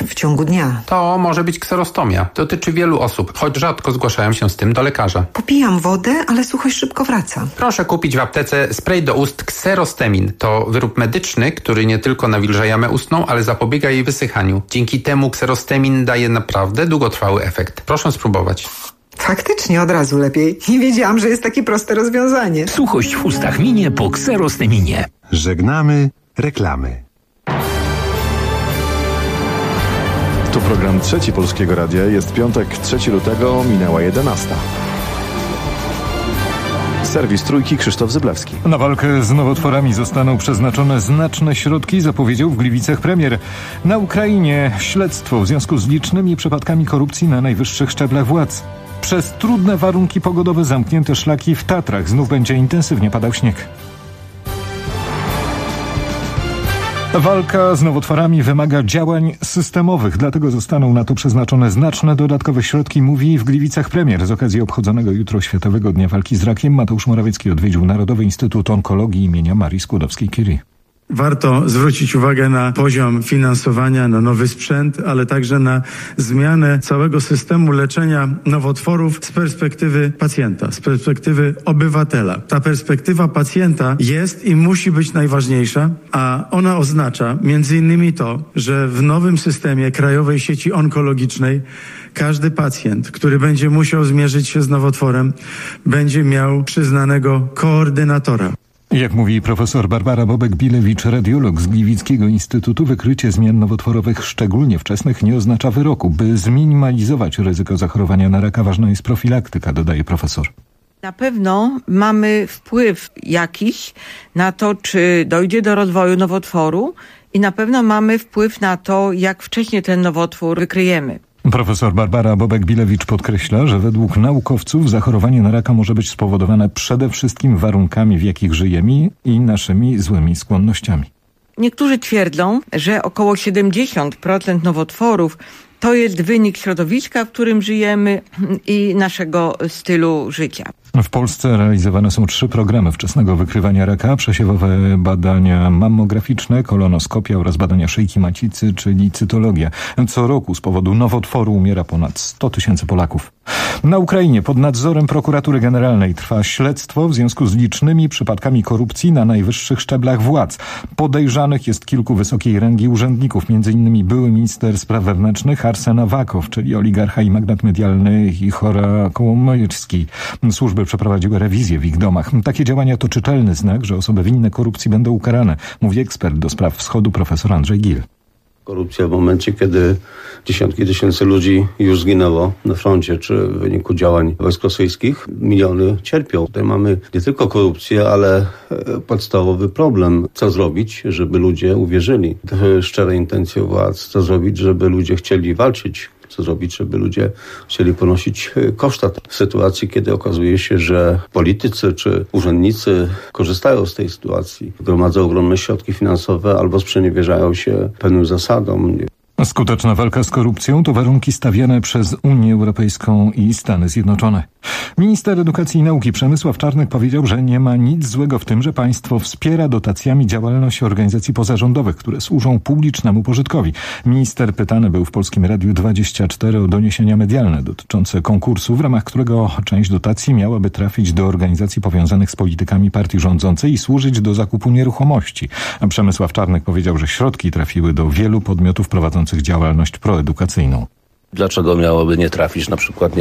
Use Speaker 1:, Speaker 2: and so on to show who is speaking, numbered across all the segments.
Speaker 1: w ciągu dnia.
Speaker 2: To może być kserostomia. Dotyczy wielu osób, choć rzadko zgłaszają się z tym do lekarza.
Speaker 1: Popijam wodę, ale suchość szybko wraca.
Speaker 2: Proszę kupić w aptece spray do ust Kserostemin. To wyrób medyczny, który nie tylko nawilża jamę ustną, ale zapobiega jej wysychaniu. Dzięki temu Kserostemin daje naprawdę długotrwały efekt. Proszę spróbować.
Speaker 1: Faktycznie od razu lepiej. Nie wiedziałam, że jest takie proste rozwiązanie.
Speaker 3: Suchość w ustach minie po Kserosteminie.
Speaker 4: Żegnamy reklamy.
Speaker 5: Tu program Trzeci Polskiego Radia. Jest piątek, 3 lutego, minęła 11. Serwis Trójki, Krzysztof Zyblewski.
Speaker 6: Na walkę z nowotworami zostaną przeznaczone znaczne środki, zapowiedział w Gliwicach premier. Na Ukrainie śledztwo w związku z licznymi przypadkami korupcji na najwyższych szczeblach władz. Przez trudne warunki pogodowe zamknięte szlaki w Tatrach. Znów będzie intensywnie padał śnieg. Walka z nowotworami wymaga działań systemowych, dlatego zostaną na to przeznaczone znaczne dodatkowe środki, mówi w Gliwicach premier. Z okazji obchodzonego jutro Światowego Dnia Walki z Rakiem Mateusz Morawiecki odwiedził Narodowy Instytut Onkologii imienia Marii Skłodowskiej-Curie.
Speaker 7: Warto zwrócić uwagę na poziom finansowania, na nowy sprzęt, ale także na zmianę całego systemu leczenia nowotworów z perspektywy pacjenta, z perspektywy obywatela. Ta perspektywa pacjenta jest i musi być najważniejsza, a ona oznacza między innymi to, że w nowym systemie Krajowej Sieci Onkologicznej każdy pacjent, który będzie musiał zmierzyć się z nowotworem, będzie miał przyznanego koordynatora.
Speaker 6: Jak mówi profesor Barbara Bobek-Bilewicz, radiolog z Gliwickiego Instytutu, wykrycie zmian nowotworowych, szczególnie wczesnych, nie oznacza wyroku. By zminimalizować ryzyko zachorowania na raka, ważna jest profilaktyka, dodaje profesor.
Speaker 8: Na pewno mamy wpływ jakiś na to, czy dojdzie do rozwoju nowotworu i na pewno mamy wpływ na to, jak wcześnie ten nowotwór wykryjemy.
Speaker 6: Profesor Barbara Bobek-Bilewicz podkreśla, że według naukowców zachorowanie na raka może być spowodowane przede wszystkim warunkami, w jakich żyjemy i naszymi złymi skłonnościami.
Speaker 8: Niektórzy twierdzą, że około 70% nowotworów to jest wynik środowiska, w którym żyjemy i naszego stylu życia.
Speaker 6: W Polsce realizowane są 3 programy wczesnego wykrywania raka, przesiewowe badania mammograficzne, kolonoskopia oraz badania szyjki macicy, czyli cytologia. Co roku z powodu nowotworu umiera ponad 100 000 Polaków. Na Ukrainie pod nadzorem Prokuratury Generalnej trwa śledztwo w związku z licznymi przypadkami korupcji na najwyższych szczeblach władz. Podejrzanych jest kilku wysokiej rangi urzędników, m.in. były minister spraw wewnętrznych Arsen Awakow, czyli oligarcha i magnat medialny Ichora Kołomojski. Służby przeprowadziły rewizję w ich domach. Takie działania to czytelny znak, że osoby winne korupcji będą ukarane, mówi ekspert do spraw wschodu profesor Andrzej Gil.
Speaker 9: Korupcja w momencie, kiedy dziesiątki tysięcy ludzi już zginęło na froncie, czy w wyniku działań wojsk rosyjskich, miliony cierpią. Tutaj mamy nie tylko korupcję, ale podstawowy problem. Co zrobić, żeby ludzie uwierzyli w szczere intencje władz? Co zrobić, żeby ludzie chcieli walczyć? Co zrobić, żeby ludzie chcieli ponosić koszta w sytuacji, kiedy okazuje się, że politycy czy urzędnicy korzystają z tej sytuacji, gromadzą ogromne środki finansowe albo sprzeniewierzają się pewnym zasadom.
Speaker 6: Skuteczna walka z korupcją to warunki stawiane przez Unię Europejską i Stany Zjednoczone. Minister Edukacji i Nauki Przemysław Czarnek powiedział, że nie ma nic złego w tym, że państwo wspiera dotacjami działalność organizacji pozarządowych, które służą publicznemu pożytkowi. Minister pytany był w Polskim Radiu 24 o doniesienia medialne dotyczące konkursu, w ramach którego część dotacji miałaby trafić do organizacji powiązanych z politykami partii rządzącej i służyć do zakupu nieruchomości. A Przemysław Czarnek powiedział, że środki trafiły do wielu podmiotów prowadzących działalność proedukacyjną.
Speaker 10: Dlaczego miałoby nie trafić na przykład,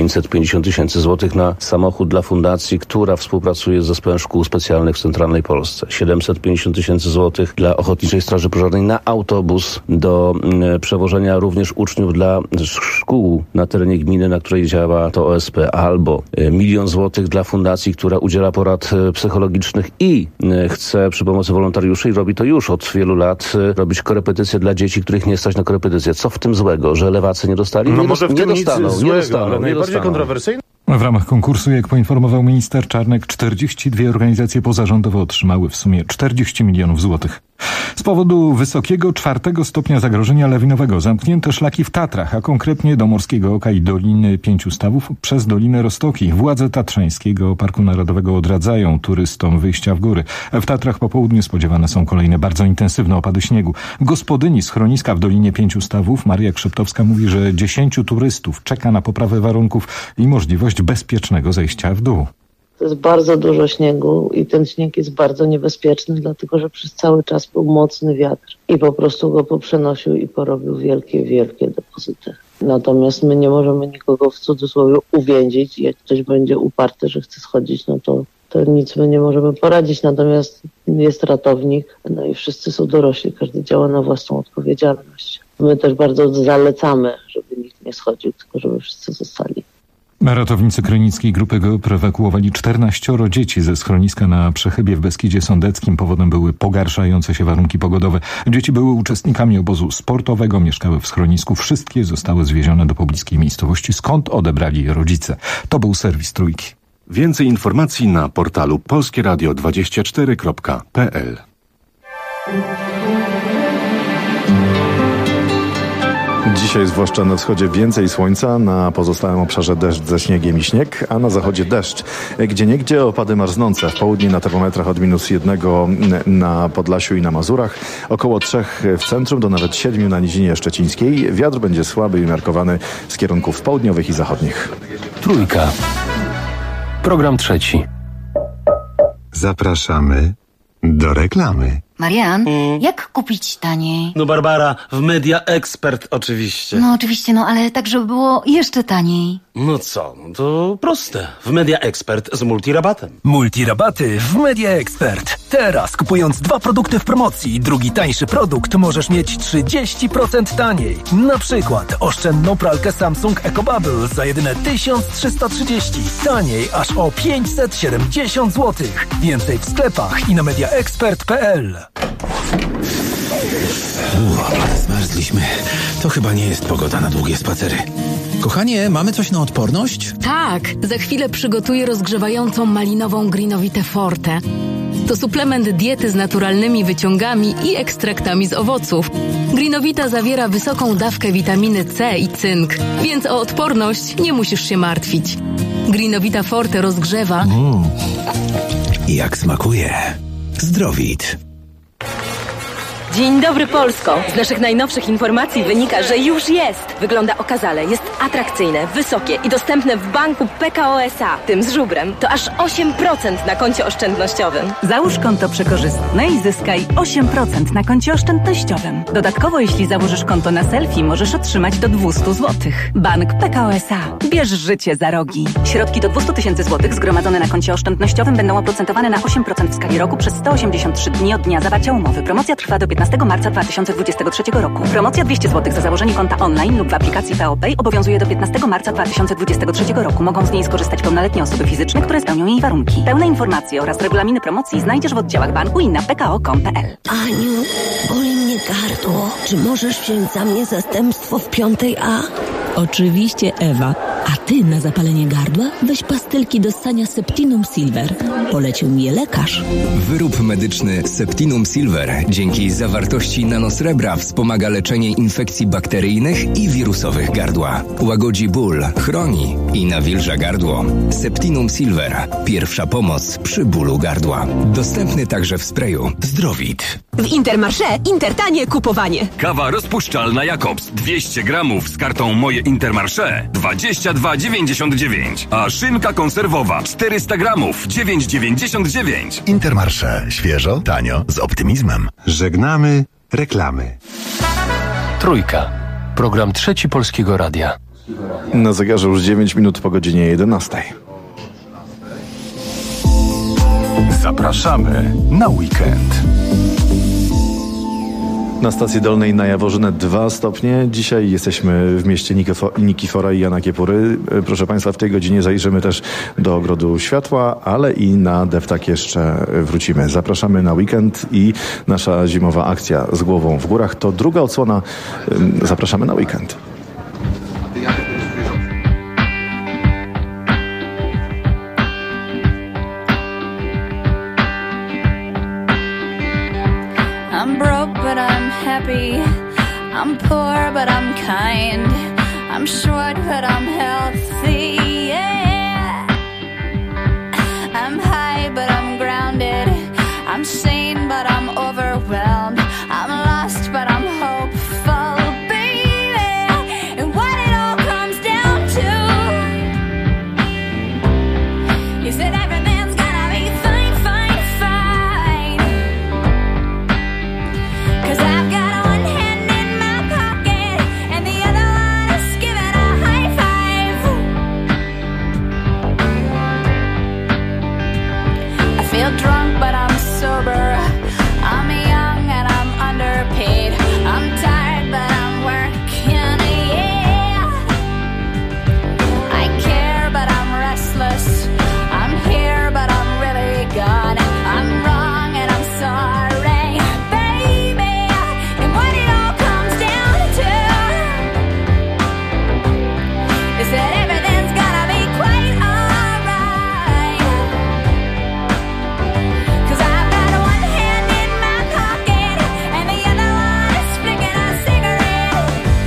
Speaker 10: 550 000 złotych na samochód dla fundacji, która współpracuje z Zespołem Szkół Specjalnych w Centralnej Polsce? 750 000 złotych dla Ochotniczej Straży Pożarnej na autobus do przewożenia również uczniów dla szkół na terenie gminy, na której działa to OSP, albo 1 000 000 złotych dla fundacji, która udziela porad psychologicznych i chce przy pomocy wolontariuszy, i robi to już od wielu lat, robić korepetycje dla dzieci, których nie stać na korepetycje. Co w tym złego, że lewacy nie dostali?
Speaker 11: No może w tym nic złego, ale
Speaker 10: najbardziej
Speaker 11: kontrowersyjne.
Speaker 6: W ramach konkursu, jak poinformował minister Czarnek, 42 organizacje pozarządowe otrzymały w sumie 40 milionów złotych. Z powodu wysokiego 4. stopnia zagrożenia lawinowego zamknięte szlaki w Tatrach, a konkretnie do Morskiego Oka i Doliny Pięciu Stawów przez Dolinę Roztoki. Władze Tatrzańskiego Parku Narodowego odradzają turystom wyjścia w góry. W Tatrach po południu spodziewane są kolejne bardzo intensywne opady śniegu. Gospodyni schroniska w Dolinie Pięciu Stawów, Maria Krzeptowska, mówi, że 10 turystów czeka na poprawę warunków i możliwość bezpiecznego zejścia w dół.
Speaker 12: To jest bardzo dużo śniegu i ten śnieg jest bardzo niebezpieczny, dlatego że przez cały czas był mocny wiatr i po prostu go poprzenosił i porobił wielkie, wielkie depozyty. Natomiast my nie możemy nikogo w cudzysłowie uwięzić. Jak ktoś będzie uparty, że chce schodzić, no to nic my nie możemy poradzić. Natomiast jest ratownik, no i wszyscy są dorośli, każdy działa na własną odpowiedzialność. My też bardzo zalecamy, żeby nikt nie schodził, tylko żeby wszyscy zostali.
Speaker 6: Ratownicy Krynickiej Grupy GOPR ewakuowali 14 dzieci ze schroniska na Przechybie w Beskidzie Sądeckim. Powodem były pogarszające się warunki pogodowe. Dzieci były uczestnikami obozu sportowego, mieszkały w schronisku. Wszystkie zostały zwiezione do pobliskiej miejscowości, skąd odebrali je rodzice. To był serwis Trójki.
Speaker 4: Więcej informacji na portalu polskieradio24.pl.
Speaker 5: Dzisiaj zwłaszcza na wschodzie więcej słońca, na pozostałym obszarze deszcz ze śniegiem i śnieg, a na zachodzie deszcz. Gdzieniegdzie opady marznące. W południe na termometrach od -1 na Podlasiu i na Mazurach, około 3 w centrum do nawet 7 na Nizinie Szczecińskiej. Wiatr będzie słaby i umiarkowany z kierunków południowych i zachodnich.
Speaker 3: Trójka. Program trzeci.
Speaker 4: Zapraszamy do reklamy.
Speaker 13: Marian, jak kupić taniej?
Speaker 14: No Barbara, w Media Expert oczywiście.
Speaker 13: No oczywiście, ale tak, żeby było jeszcze taniej.
Speaker 14: No co, to proste. W Media Expert z multirabatem.
Speaker 3: Multirabaty w Media Expert. Teraz kupując 2 produkty w promocji, drugi tańszy produkt możesz mieć 30% taniej. Na przykład oszczędną pralkę Samsung EcoBubble za jedyne 1330. Taniej aż o 570 zł. Więcej w sklepach i na mediaexpert.pl.
Speaker 15: Zmarzliśmy. To chyba nie jest pogoda na długie spacery. Kochanie, mamy coś na odporność?
Speaker 16: Tak, za chwilę przygotuję rozgrzewającą malinową Greenovitę Forte. To suplement diety z naturalnymi wyciągami i ekstraktami z owoców. Greenovita zawiera wysoką dawkę witaminy C i cynk, więc o odporność nie musisz się martwić. Greenovita Forte rozgrzewa...
Speaker 15: Jak smakuje. Zdrowit.
Speaker 17: Dzień dobry Polsko! Z naszych najnowszych informacji wynika, że już jest! Wygląda okazale, jest atrakcyjne, wysokie i dostępne w banku PKO SA, tym z żubrem. To aż 8% na koncie oszczędnościowym.
Speaker 18: Załóż konto przekorzystne i zyskaj 8% na koncie oszczędnościowym. Dodatkowo, jeśli założysz konto na selfie, możesz otrzymać do 200 zł. Bank PKO SA. Bierz życie za rogi. Środki do 200 000 złotych zgromadzone na koncie oszczędnościowym będą oprocentowane na 8% w skali roku przez 183 dni od dnia zawarcia umowy. Promocja trwa do 15 marca 2023 roku. Promocja 200 zł za założenie konta online lub w aplikacji PO Pay obowiązuje do 15 marca 2023 roku. Mogą z niej skorzystać pełnoletnie osoby fizyczne, które spełnią jej warunki. Pełne informacje oraz regulaminy promocji znajdziesz w oddziałach banku i na pko.com.pl.
Speaker 19: Aniu, boli mnie gardło. Czy możesz wziąć za mnie zastępstwo w 5A?
Speaker 20: Oczywiście, Ewa. A ty na zapalenie gardła weź pastylki do ssania Septinum Silver. Polecił mi je lekarz.
Speaker 21: Wyrób medyczny Septinum Silver dzięki zawartości nanosrebra wspomaga leczenie infekcji bakteryjnych i wirusowych gardła. Łagodzi ból, chroni i nawilża gardło. Septinum Silver. Pierwsza pomoc przy bólu gardła. Dostępny także w sprayu. Zdrowit.
Speaker 22: W Intermarché Intertanie kupowanie.
Speaker 23: Kawa rozpuszczalna Jakobs 200 gramów z kartą Moje Intermarché 22,99. A szynka konserwowa 400 gramów 9,99.
Speaker 4: Intermarché. Świeżo, tanio, z optymizmem. Żegnamy reklamy.
Speaker 3: Trójka. Program trzeci Polskiego Radia.
Speaker 5: Na zegarze już 9 minut po godzinie 11.
Speaker 3: Zapraszamy na weekend.
Speaker 5: Na stacji Dolnej na Jaworzynę 2 stopnie. Dzisiaj jesteśmy w mieście Nikifora i Jana Kiepury. Proszę Państwa, w tej godzinie zajrzymy też do Ogrodu Światła, ale i na Deptak jeszcze wrócimy. Zapraszamy na weekend i nasza zimowa akcja z głową w górach to druga odsłona. Zapraszamy na weekend.
Speaker 24: I'm
Speaker 1: poor, but I'm kind. I'm short, but I'm healthy, yeah. I'm high, but I'm grounded. I'm sane, but I'm overwhelmed. I'm lost, but I'm hopeful, baby. And what it all comes down to is that everything's gonna be fine, fine, fine. 'Cause I've got one hand in my pocket and the other one is giving a high five. I feel drunk, but I'm sober. I'm young and I'm underpaid. I'm tired, but I'm working, yeah. I care, but I'm restless. I'm here, but I'm really gone. I'm wrong and I'm sorry, baby. And what it all comes down to is that everything's gonna be quite alright. 'Cause I've got one hand in my pocket and the other one is flicking a cigarette.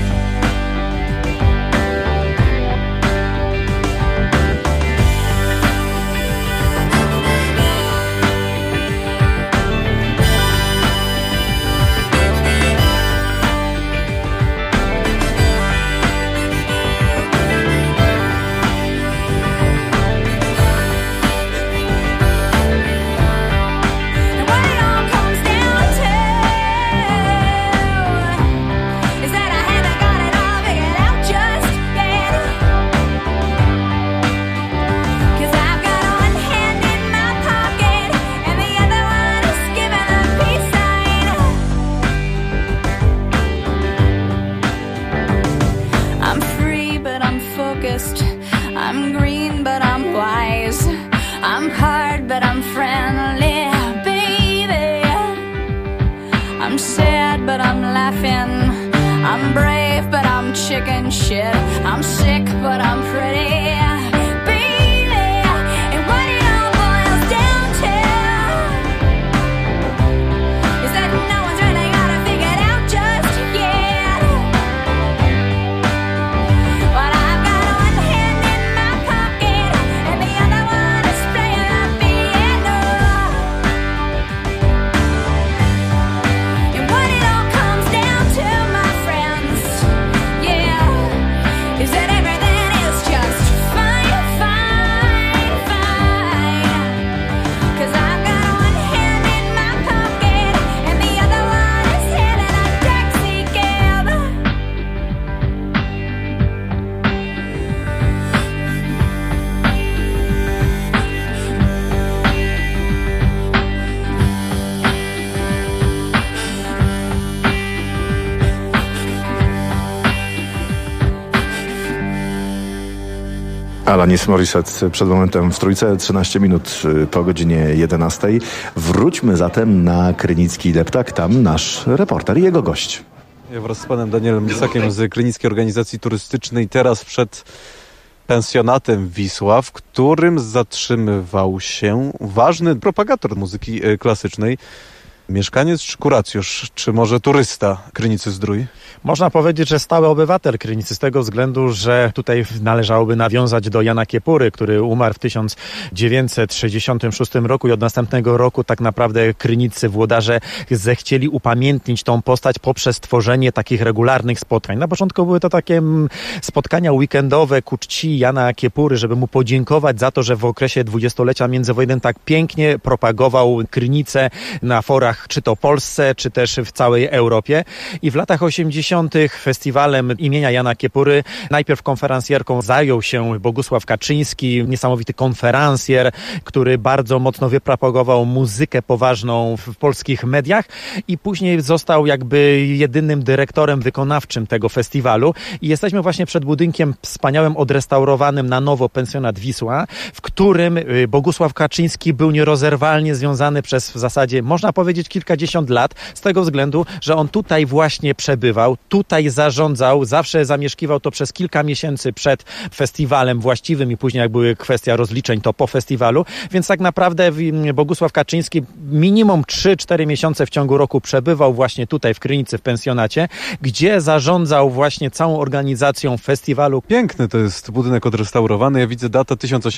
Speaker 1: And what it all comes down to is that I haven't got it all figured out just yet. 'Cause I've got one hand in my pocket and the other one is giving a peace sign. I'm free, but I'm focused. I'm green, but I'm wise. I'm hard, but I'm friendly, baby. I'm sad, but I'm laughing. I'm brave, but I'm chicken shit. I'm sick, but I'm pretty, baby. And what it all boils down to is that no one's really got it figured out just yet. But I've got one hand in my pocket and the other one is playing the piano. And what it all comes down to, my friends, yeah, is that everything is just fine, fine, fine. 'Cause I've got one hand in my pocket and the other one is hailing a taxi cab.
Speaker 5: Alanis Morissette przed momentem w Trójce, 13 minut po godzinie 11. Wróćmy zatem na Krynicki Deptak, tam nasz reporter i jego gość.
Speaker 2: Ja wraz z panem Danielem Lisakiem z Krynickiej Organizacji Turystycznej teraz przed pensjonatem Wisła, w którym zatrzymywał się ważny propagator muzyki klasycznej, mieszkaniec czy kuracjusz, czy może turysta Krynicy-Zdrój?
Speaker 7: Można powiedzieć, że stały obywatel Krynicy, z tego względu, że tutaj należałoby nawiązać do Jana Kiepury, który umarł w 1966 roku i od następnego roku tak naprawdę Krynicy, włodarze zechcieli upamiętnić tą postać poprzez tworzenie takich regularnych spotkań. Na początku były to takie spotkania weekendowe ku czci Jana Kiepury, żeby mu podziękować za to, że w okresie dwudziestolecia międzywojennym tak pięknie propagował Krynicę na forach, czy to w Polsce, czy też w całej Europie. I w latach 80. festiwalem imienia Jana Kiepury najpierw konferencjerką zajął się Bogusław Kaczyński, niesamowity konferencjer, który bardzo mocno wypropagował muzykę poważną w polskich mediach i później został jakby jedynym dyrektorem wykonawczym tego festiwalu. I jesteśmy właśnie przed budynkiem wspaniałym, odrestaurowanym na nowo pensjonat Wisła, w którym Bogusław Kaczyński był nierozerwalnie związany przez w zasadzie, można powiedzieć, kilkadziesiąt lat z tego względu, że on tutaj właśnie przebywał, tutaj zarządzał, zawsze zamieszkiwał to przez kilka miesięcy przed festiwalem właściwym i później jak były kwestia rozliczeń, to po festiwalu, więc tak naprawdę Bogusław Kaczyński minimum 3-4 miesiące w ciągu roku przebywał właśnie tutaj w Krynicy, w pensjonacie, gdzie zarządzał właśnie całą organizacją festiwalu.
Speaker 2: Piękny to jest budynek odrestaurowany. Ja widzę data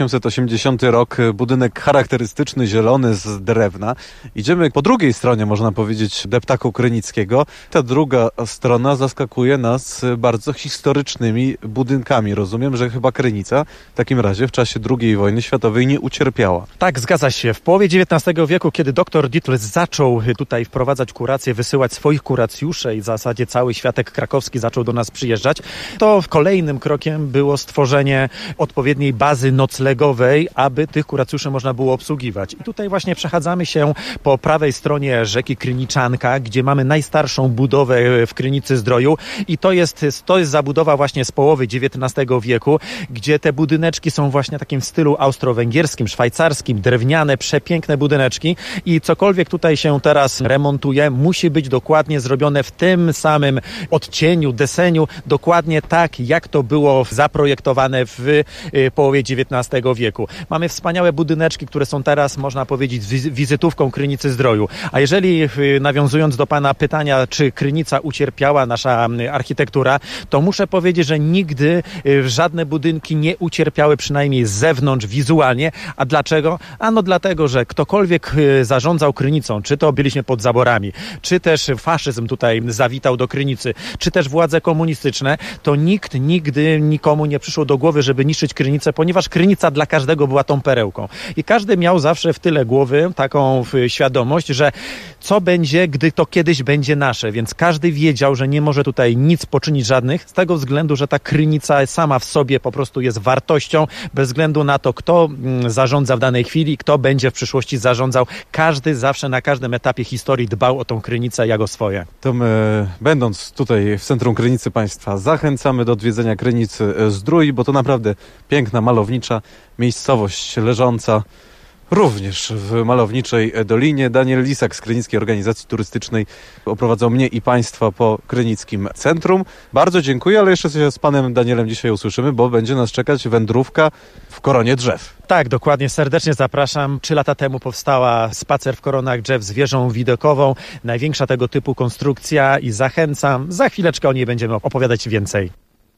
Speaker 2: 1880 rok, budynek charakterystyczny, zielony z drewna. Idziemy po drugiej stronie, można powiedzieć, deptaku krynickiego. Ta druga strona zaskakuje nas bardzo historycznymi budynkami. Rozumiem, że chyba Krynica w takim razie w czasie II wojny światowej nie ucierpiała.
Speaker 7: Tak, zgadza się. W połowie XIX wieku, kiedy dr Dietl zaczął tutaj wprowadzać kurację, wysyłać swoich kuracjuszy i w zasadzie cały światek krakowski zaczął do nas przyjeżdżać, to kolejnym krokiem było stworzenie odpowiedniej bazy noclegowej, aby tych kuracjuszy można było obsługiwać. I tutaj właśnie przechadzamy się po prawej stronie rzeki Kryniczanka, gdzie mamy najstarszą budowę w Krynicy Zdroju i to jest zabudowa właśnie z połowy XIX wieku, gdzie te budyneczki są właśnie takim w stylu austro-węgierskim, szwajcarskim, drewniane, przepiękne budyneczki i cokolwiek tutaj się teraz remontuje, musi być dokładnie zrobione w tym samym odcieniu, deseniu, dokładnie tak, jak to było zaprojektowane w połowie XIX wieku. Mamy wspaniałe budyneczki, które są teraz, można powiedzieć, wizytówką Krynicy Zdroju. A jeżeli, nawiązując do pana pytania, czy Krynica ucierpiała, nasza architektura, to muszę powiedzieć, że nigdy żadne budynki nie ucierpiały, przynajmniej z zewnątrz, wizualnie. A dlaczego? Ano dlatego, że ktokolwiek zarządzał Krynicą, czy to byliśmy pod zaborami, czy też faszyzm tutaj zawitał do Krynicy, czy też władze komunistyczne, to nikt nigdy nikomu nie przyszło do głowy, żeby niszczyć Krynicę, ponieważ Krynica dla każdego była tą perełką. I każdy miał zawsze w tyle głowy taką świadomość, że co będzie, gdy to kiedyś będzie nasze, więc każdy wiedział, że nie może tutaj nic poczynić żadnych, z tego względu, że ta Krynica sama w sobie po prostu jest wartością, bez względu na to, kto zarządza w danej chwili, kto będzie w przyszłości zarządzał. Każdy zawsze na każdym etapie historii dbał o tą Krynicę jak o swoje.
Speaker 2: To my, będąc tutaj w centrum Krynicy Państwa, zachęcamy do odwiedzenia Krynicy Zdrój, bo to naprawdę piękna, malownicza miejscowość leżąca również w malowniczej dolinie. Daniel Lisak z Krynickiej Organizacji Turystycznej oprowadzał mnie i Państwa po Krynickim Centrum. Bardzo dziękuję, ale jeszcze się z Panem Danielem dzisiaj usłyszymy, bo będzie nas czekać wędrówka w koronie drzew.
Speaker 7: Tak, dokładnie. Serdecznie zapraszam. 3 lata temu powstała spacer w koronach drzew z wieżą widokową. Największa tego typu konstrukcja i zachęcam. Za chwileczkę o niej będziemy opowiadać więcej.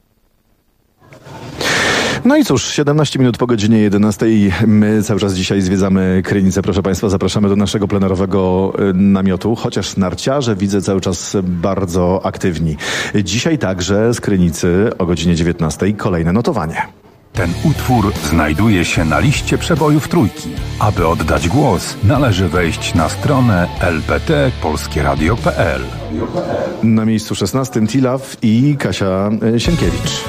Speaker 5: No i cóż, 17 minut po godzinie 11. My cały czas dzisiaj zwiedzamy Krynicę. Proszę Państwa, zapraszamy do naszego plenerowego namiotu, chociaż narciarze widzę cały czas bardzo aktywni. Dzisiaj także z Krynicy o godzinie 19 kolejne notowanie.
Speaker 8: Ten utwór znajduje się na liście przebojów Trójki. Aby oddać głos, należy wejść na stronę lpt.polskieradio.pl.
Speaker 5: Na miejscu 16 Tilaw i Kasia Sienkiewicz.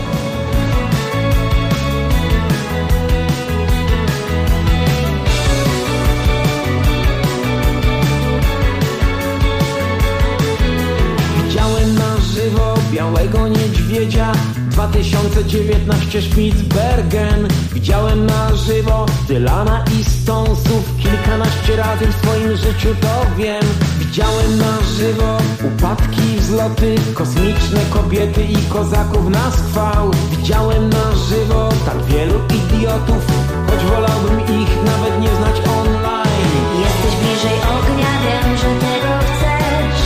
Speaker 9: Białego niedźwiedzia 2019 Spitsbergen. Widziałem na żywo Dylana i Stonesów kilkanaście razy w swoim życiu, to wiem. Widziałem na żywo upadki, wzloty, kosmiczne kobiety i kozaków na schwał. Widziałem na żywo tak wielu idiotów, choć wolałbym ich nawet nie znać online.
Speaker 1: Jesteś bliżej ognia, wiem, że tego chcesz.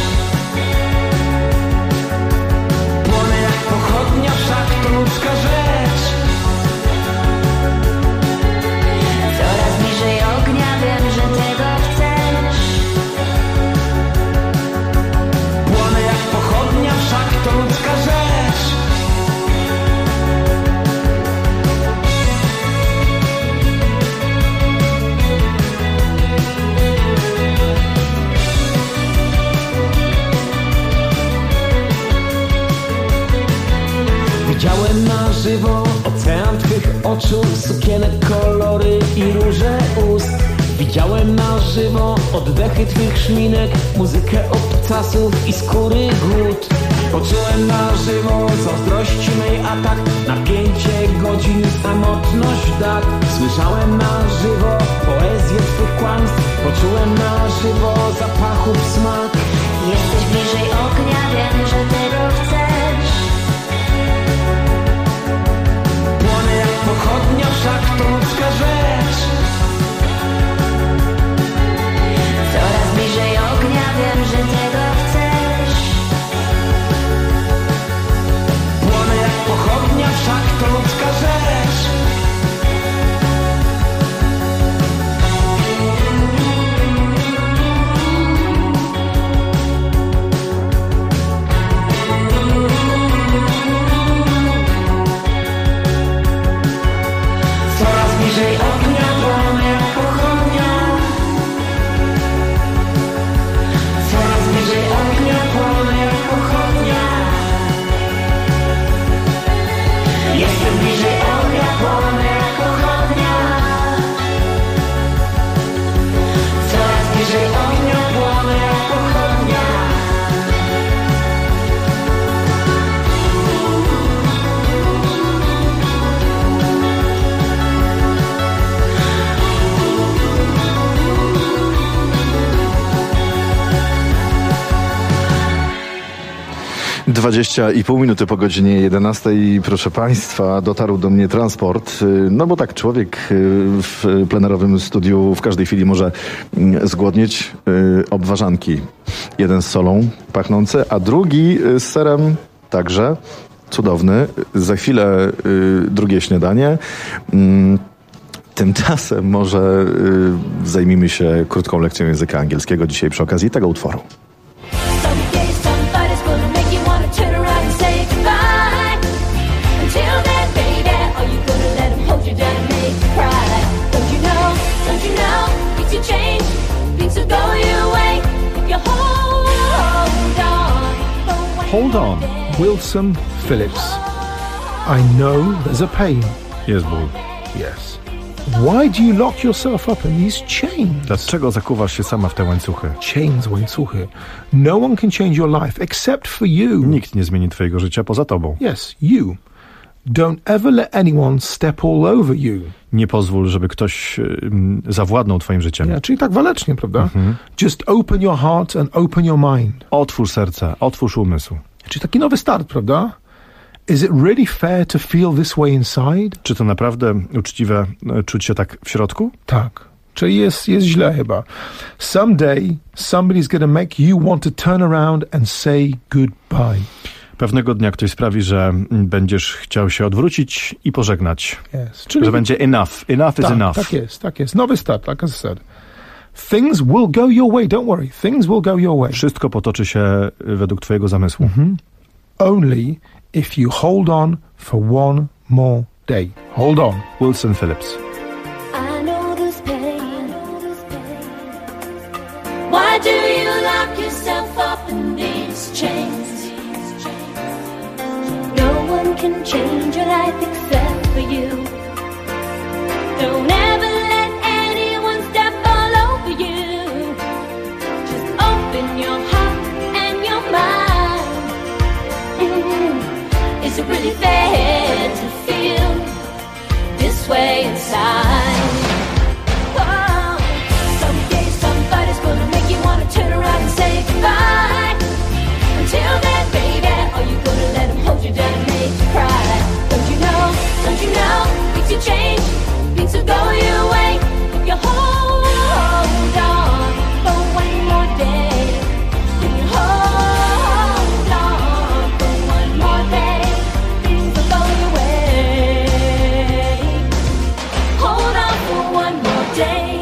Speaker 9: Pochodnia wszak to ludzka rzecz.
Speaker 1: Coraz bliżej ognia, wiem, że tego chcesz.
Speaker 9: Płonę jak pochodnia wszak to ludzka rzecz. Widziałem na żywo ocean twych oczu, sukienek, kolory i róże ust. Widziałem na żywo oddechy twych szminek, muzykę obcasów i skóry głód. Poczułem na żywo zazdrości mej atak, napięcie godzin samotność dat. Słyszałem na żywo poezję twych kłamstw, poczułem na żywo zapachów smak.
Speaker 1: Jesteś bliżej ognia, wiem, że tego chcesz.
Speaker 9: Płonę jak pochodnia, wszak to ludzka rzecz.
Speaker 1: Coraz bliżej ognia, wiem, że tego chcesz.
Speaker 9: Płonę jak pochodnia, wszak to ludzka rzecz. Coraz bliżej ognia, płonę jak pochodnia. Coraz bliżej ognia, płonę jak pochodnia. Jestem bliżej ognia, płonę jak pochodnia. Coraz bliżej ognia, płonę jak pochodnia.
Speaker 5: Dwadzieścia i pół minuty po godzinie 11. Proszę Państwa, dotarł do mnie transport. No bo tak, człowiek w plenerowym studiu w każdej chwili może zgłodnieć. Obwarzanki. Jeden z solą pachnący, a drugi z serem także cudowny. Za chwilę drugie śniadanie. Tymczasem może zajmijmy się krótką lekcją języka angielskiego dzisiaj przy okazji tego utworu.
Speaker 10: Hold on, Wilson Phillips. I know there's a pain.
Speaker 6: Jest ból.
Speaker 10: Yes. Why do you lock yourself up in these chains?
Speaker 6: Dlaczego zakuwasz się sama w te łańcuchy?
Speaker 10: Chains, łańcuchy. No one can change your life except for you.
Speaker 6: Nikt nie zmieni twojego życia poza tobą.
Speaker 10: Yes, you. Don't ever let anyone step all over you.
Speaker 6: Nie pozwól, żeby ktoś zawładnął twoim życiem.
Speaker 10: Yeah, czyli tak walecznie, prawda? Just open your heart and open your mind.
Speaker 6: Otwórz serce, otwórz umysł.
Speaker 10: Czyli taki nowy start, prawda? Is it really fair to feel this way inside?
Speaker 6: Czy to naprawdę uczciwe czuć się tak w środku?
Speaker 10: Tak. Czyli jest źle chyba. Someday somebody's gonna make you want to turn around and say goodbye.
Speaker 6: Pewnego dnia ktoś sprawi, że będziesz chciał się odwrócić i pożegnać.
Speaker 10: Yes. Czyli
Speaker 6: że będzie enough. Enough is enough.
Speaker 10: Tak jest. Nowy start, like I said. Things will go your way, don't worry. Things will go your way.
Speaker 6: Wszystko potoczy się według twojego zamysłu.
Speaker 10: Only if you hold on for one more day. Hold on.
Speaker 6: Wilson Phillips.
Speaker 1: I know this pain. Why do you lock yourself up in these chains? No one can change your life except for you. Don't ever let anyone step all over you. Just open your heart and your mind. Is it really fair to feel this way inside? Oh, someday somebody's gonna make you wanna turn around and say goodbye. Until then, baby, are you gonna let him hold you down and make you cry? Don't you know, things will change, things will go your way. If you hold on for one more day, if you hold on for one more day, things will go your way. Hold on for one more day.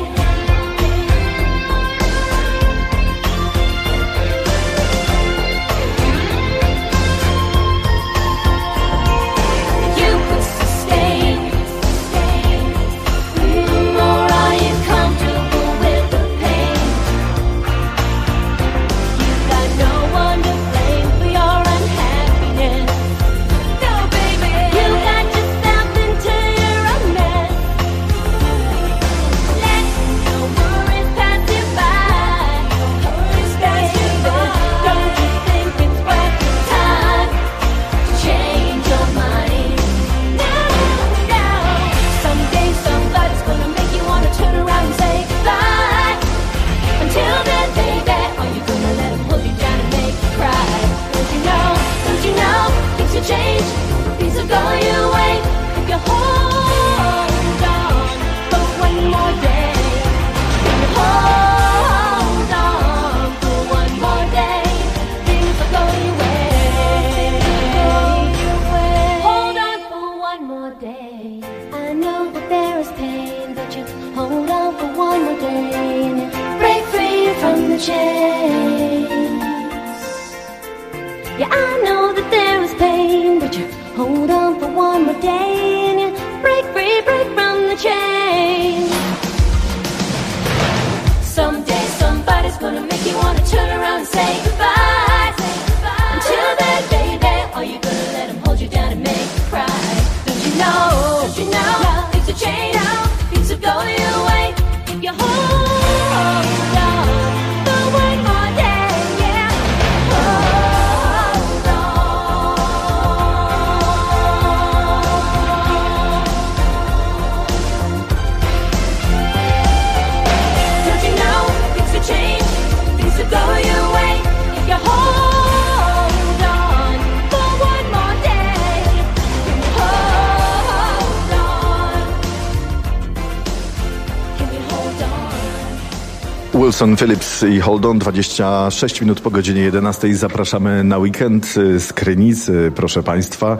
Speaker 19: hold on for one more day and you break free, break from the chain. Someday somebody's gonna make you wanna turn around and say goodbye. Until then, baby, are you gonna let him hold you down and make you cry? Don't you know, things are changing, things are going your way. If you hold on for one more day, yeah, hold on. Don't you know, things are changing, things are going your way. If you hold on for one more day, hold on. Can you hold on?
Speaker 5: Wilson Phillips i Hold On, 26 minut po godzinie 11. Zapraszamy na weekend z Krynicy, proszę Państwa.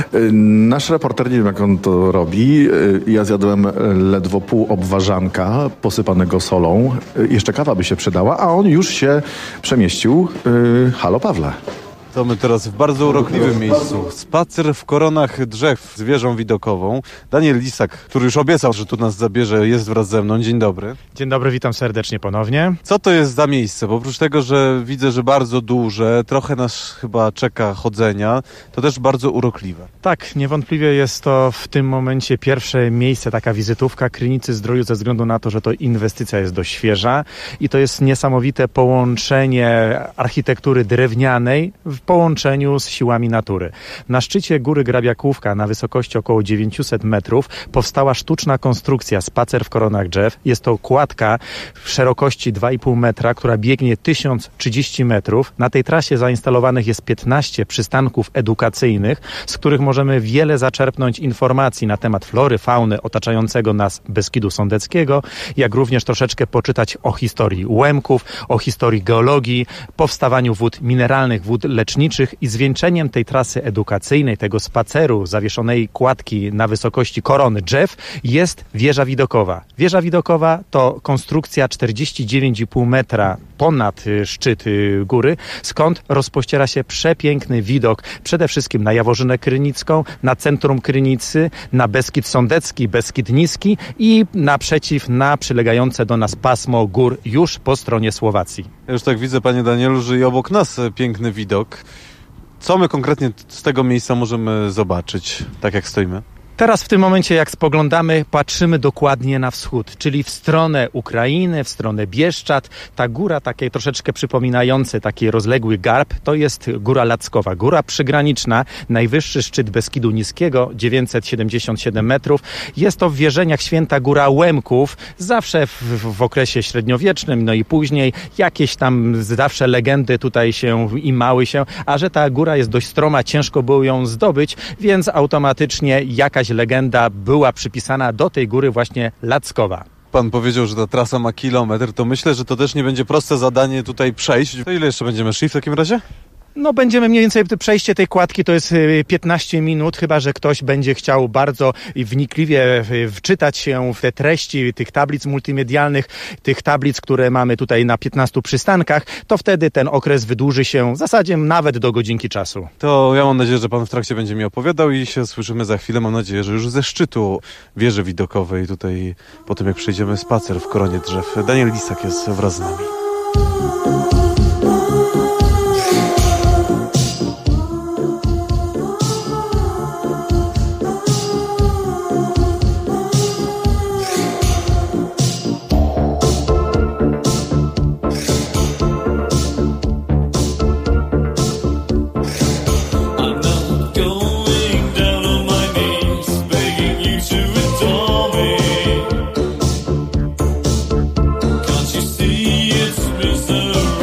Speaker 5: Nasz reporter, nie wiem jak on to robi, ja zjadłem ledwo pół obwarzanka posypanego solą. Jeszcze kawa by się przydała, a on już się przemieścił. Halo Pawle.
Speaker 2: To my teraz w bardzo urokliwym miejscu. Spacer w koronach drzew z wieżą widokową. Daniel Lisak, który już obiecał, że tu nas zabierze, jest wraz ze mną. Dzień dobry.
Speaker 7: Dzień dobry, witam serdecznie ponownie.
Speaker 2: Co to jest za miejsce? Bo oprócz tego, że widzę, że bardzo duże, trochę nas chyba czeka chodzenia, to też bardzo urokliwe.
Speaker 7: Tak, niewątpliwie jest to w tym momencie pierwsze miejsce, taka wizytówka Krynicy Zdroju ze względu na to, że to inwestycja jest dość świeża i to jest niesamowite połączenie architektury drewnianej w połączeniu z siłami natury. Na szczycie góry Grabiakówka na wysokości około 900 metrów powstała sztuczna konstrukcja Spacer w koronach drzew. Jest to kładka w szerokości 2,5 metra, która biegnie 1030 metrów. Na tej trasie zainstalowanych jest 15 przystanków edukacyjnych, z których możemy wiele zaczerpnąć informacji na temat flory, fauny otaczającego nas Beskidu Sądeckiego, jak również troszeczkę poczytać o historii łemków, o historii geologii, powstawaniu wód mineralnych, wód leczniczych i zwieńczeniem tej trasy edukacyjnej, tego spaceru, zawieszonej kładki na wysokości korony drzew jest wieża widokowa. Wieża widokowa to konstrukcja 49,5 metra ponad szczyt góry, skąd rozpościera się przepiękny widok przede wszystkim na Jaworzynę Krynicką, na centrum Krynicy, na Beskid Sądecki, Beskid Niski i naprzeciw na przylegające do nas pasmo gór już po stronie Słowacji.
Speaker 2: Ja już tak widzę, panie Danielu, że i obok nas piękny widok. Co my konkretnie z tego miejsca możemy zobaczyć, tak jak stoimy?
Speaker 7: Teraz w tym momencie, jak spoglądamy, patrzymy dokładnie na wschód, czyli w stronę Ukrainy, w stronę Bieszczad. Ta góra, takie troszeczkę przypominające taki rozległy garb, to jest Góra Lackowa, góra przygraniczna, najwyższy szczyt Beskidu Niskiego, 977 metrów. Jest to w wierzeniach święta Góra Łemków, zawsze w okresie średniowiecznym, no i później jakieś tam zawsze legendy tutaj się imały się, a że ta góra jest dość stroma, ciężko było ją zdobyć, więc automatycznie jakaś legenda była przypisana do tej góry właśnie Lackowa.
Speaker 2: Pan powiedział, że ta trasa ma kilometr, to myślę, że to też nie będzie proste zadanie tutaj przejść. To ile jeszcze będziemy szli w takim razie?
Speaker 7: No będziemy mniej więcej, przejście tej kładki to jest 15 minut, chyba że ktoś będzie chciał bardzo wnikliwie wczytać się w te treści tych tablic multimedialnych, tych tablic, które mamy tutaj na 15 przystankach, to wtedy ten okres wydłuży się w zasadzie nawet do godzinki czasu.
Speaker 2: To ja mam nadzieję, że pan w trakcie będzie mi opowiadał i się słyszymy za chwilę, mam nadzieję, że już ze szczytu wieży widokowej tutaj po tym jak przejdziemy spacer w koronie drzew. Daniel Lisak jest wraz z nami.
Speaker 11: See, it's Mr.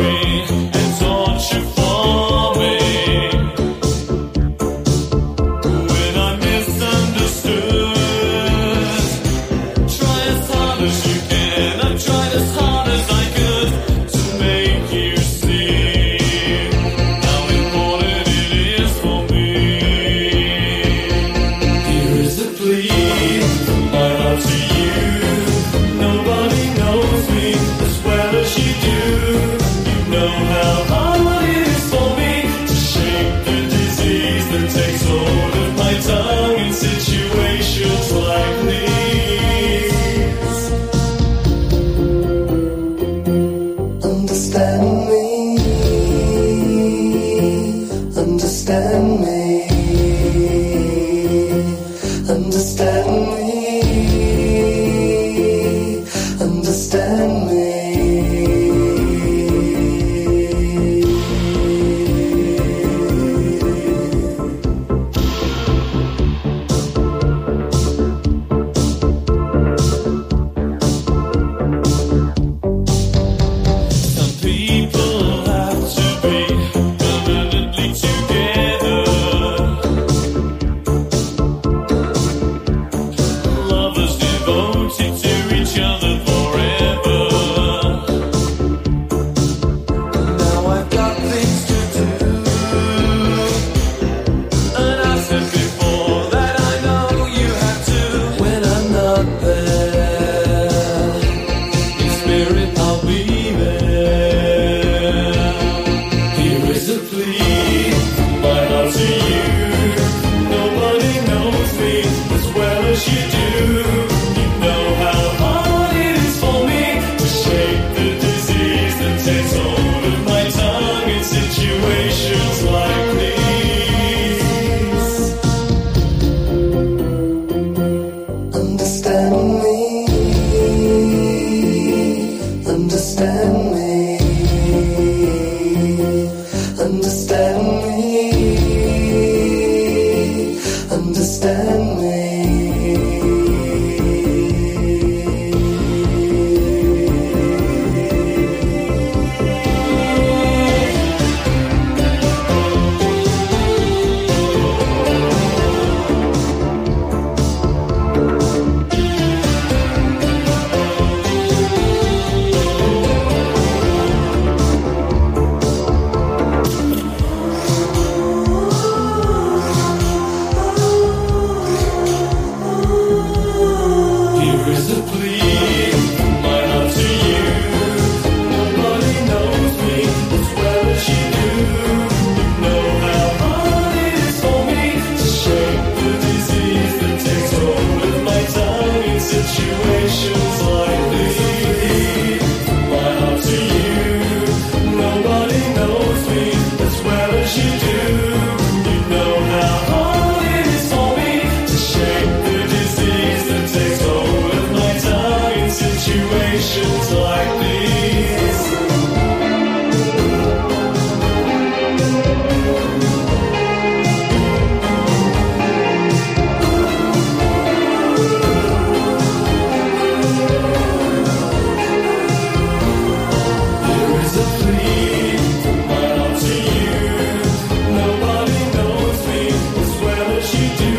Speaker 19: whether she do.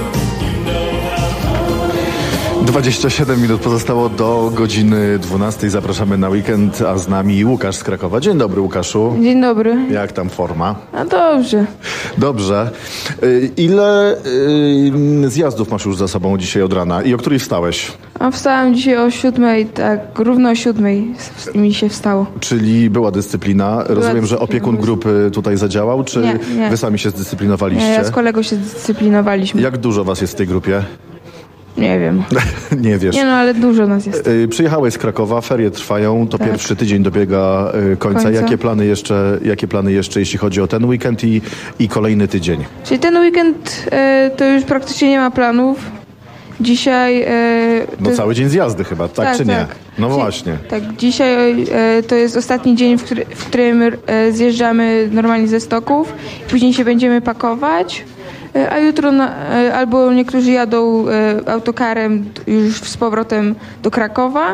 Speaker 5: 27 minut pozostało do godziny 12. Zapraszamy na weekend, a z nami Łukasz z Krakowa. Dzień dobry, Łukaszu.
Speaker 11: Dzień dobry.
Speaker 5: Jak tam forma?
Speaker 11: A dobrze.
Speaker 5: Dobrze. Ile zjazdów masz już za sobą dzisiaj od rana i o której wstałeś?
Speaker 11: A wstałem dzisiaj o 7, tak równo o 7 mi się wstało.
Speaker 5: Czyli była dyscyplina. Rozumiem, że opiekun grupy tutaj zadziałał, czy
Speaker 11: Nie.
Speaker 5: wy sami się zdyscyplinowaliście?
Speaker 11: Ja z kolegą się zdyscyplinowaliśmy.
Speaker 5: Jak dużo was jest w tej grupie?
Speaker 11: Nie wiem.
Speaker 5: Nie wiesz.
Speaker 11: Nie no, ale dużo nas jest.
Speaker 5: Przyjechałeś z Krakowa, ferie trwają, to
Speaker 11: Tak.
Speaker 5: pierwszy tydzień dobiega końca. Jakie plany jeszcze, jeśli chodzi o ten weekend i kolejny tydzień?
Speaker 11: Czyli ten weekend to już praktycznie nie ma planów. Dzisiaj...
Speaker 5: No cały dzień zjazdy chyba, tak czy nie?
Speaker 11: Tak.
Speaker 5: No właśnie.
Speaker 11: Tak, dzisiaj to jest ostatni dzień, w którym zjeżdżamy normalnie ze stoków. Później się będziemy pakować. A jutro albo niektórzy jadą autokarem już z powrotem do Krakowa,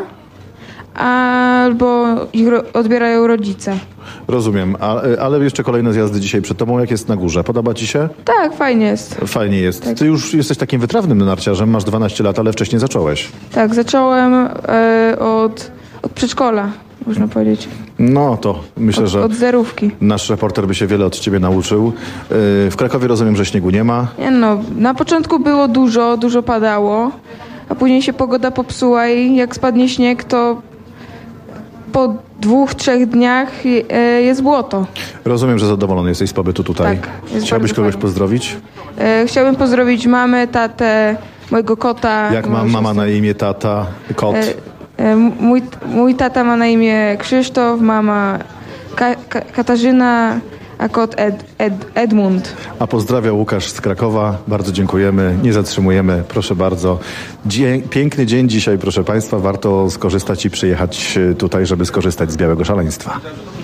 Speaker 11: albo ich odbierają rodzice.
Speaker 5: Rozumiem, ale jeszcze kolejne zjazdy dzisiaj przed tobą. Jak jest na górze? Podoba ci się?
Speaker 11: Tak, fajnie jest.
Speaker 5: Fajnie jest.
Speaker 11: Tak.
Speaker 5: Ty już jesteś takim wytrawnym narciarzem, masz 12 lat, ale wcześniej zacząłeś.
Speaker 11: Tak, zacząłem od przedszkola, można powiedzieć.
Speaker 5: No to myślę, że
Speaker 11: Od zerówki.
Speaker 5: nasz reporter by się wiele od ciebie nauczył. W Krakowie rozumiem, że śniegu nie ma.
Speaker 11: Nie no, na początku było dużo padało, a później się pogoda popsuła i jak spadnie śnieg, to po 2-3 dniach jest błoto.
Speaker 5: Rozumiem, że zadowolony jesteś z pobytu tutaj.
Speaker 11: Tak, jest
Speaker 5: Chciałbyś
Speaker 11: bardzo
Speaker 5: kogoś
Speaker 11: fajnie.
Speaker 5: pozdrowić?
Speaker 11: Chciałbym pozdrowić mamę, tatę, mojego kota.
Speaker 5: Jak ma mama na imię, tata, kot?
Speaker 11: Mój tata ma na imię Krzysztof, mama Katarzyna, a kot Edmund.
Speaker 5: A pozdrawia Łukasz z Krakowa. Bardzo dziękujemy. Nie zatrzymujemy. Proszę bardzo. Piękny dzień dzisiaj, proszę Państwa. Warto skorzystać i przyjechać tutaj, żeby skorzystać z białego szaleństwa.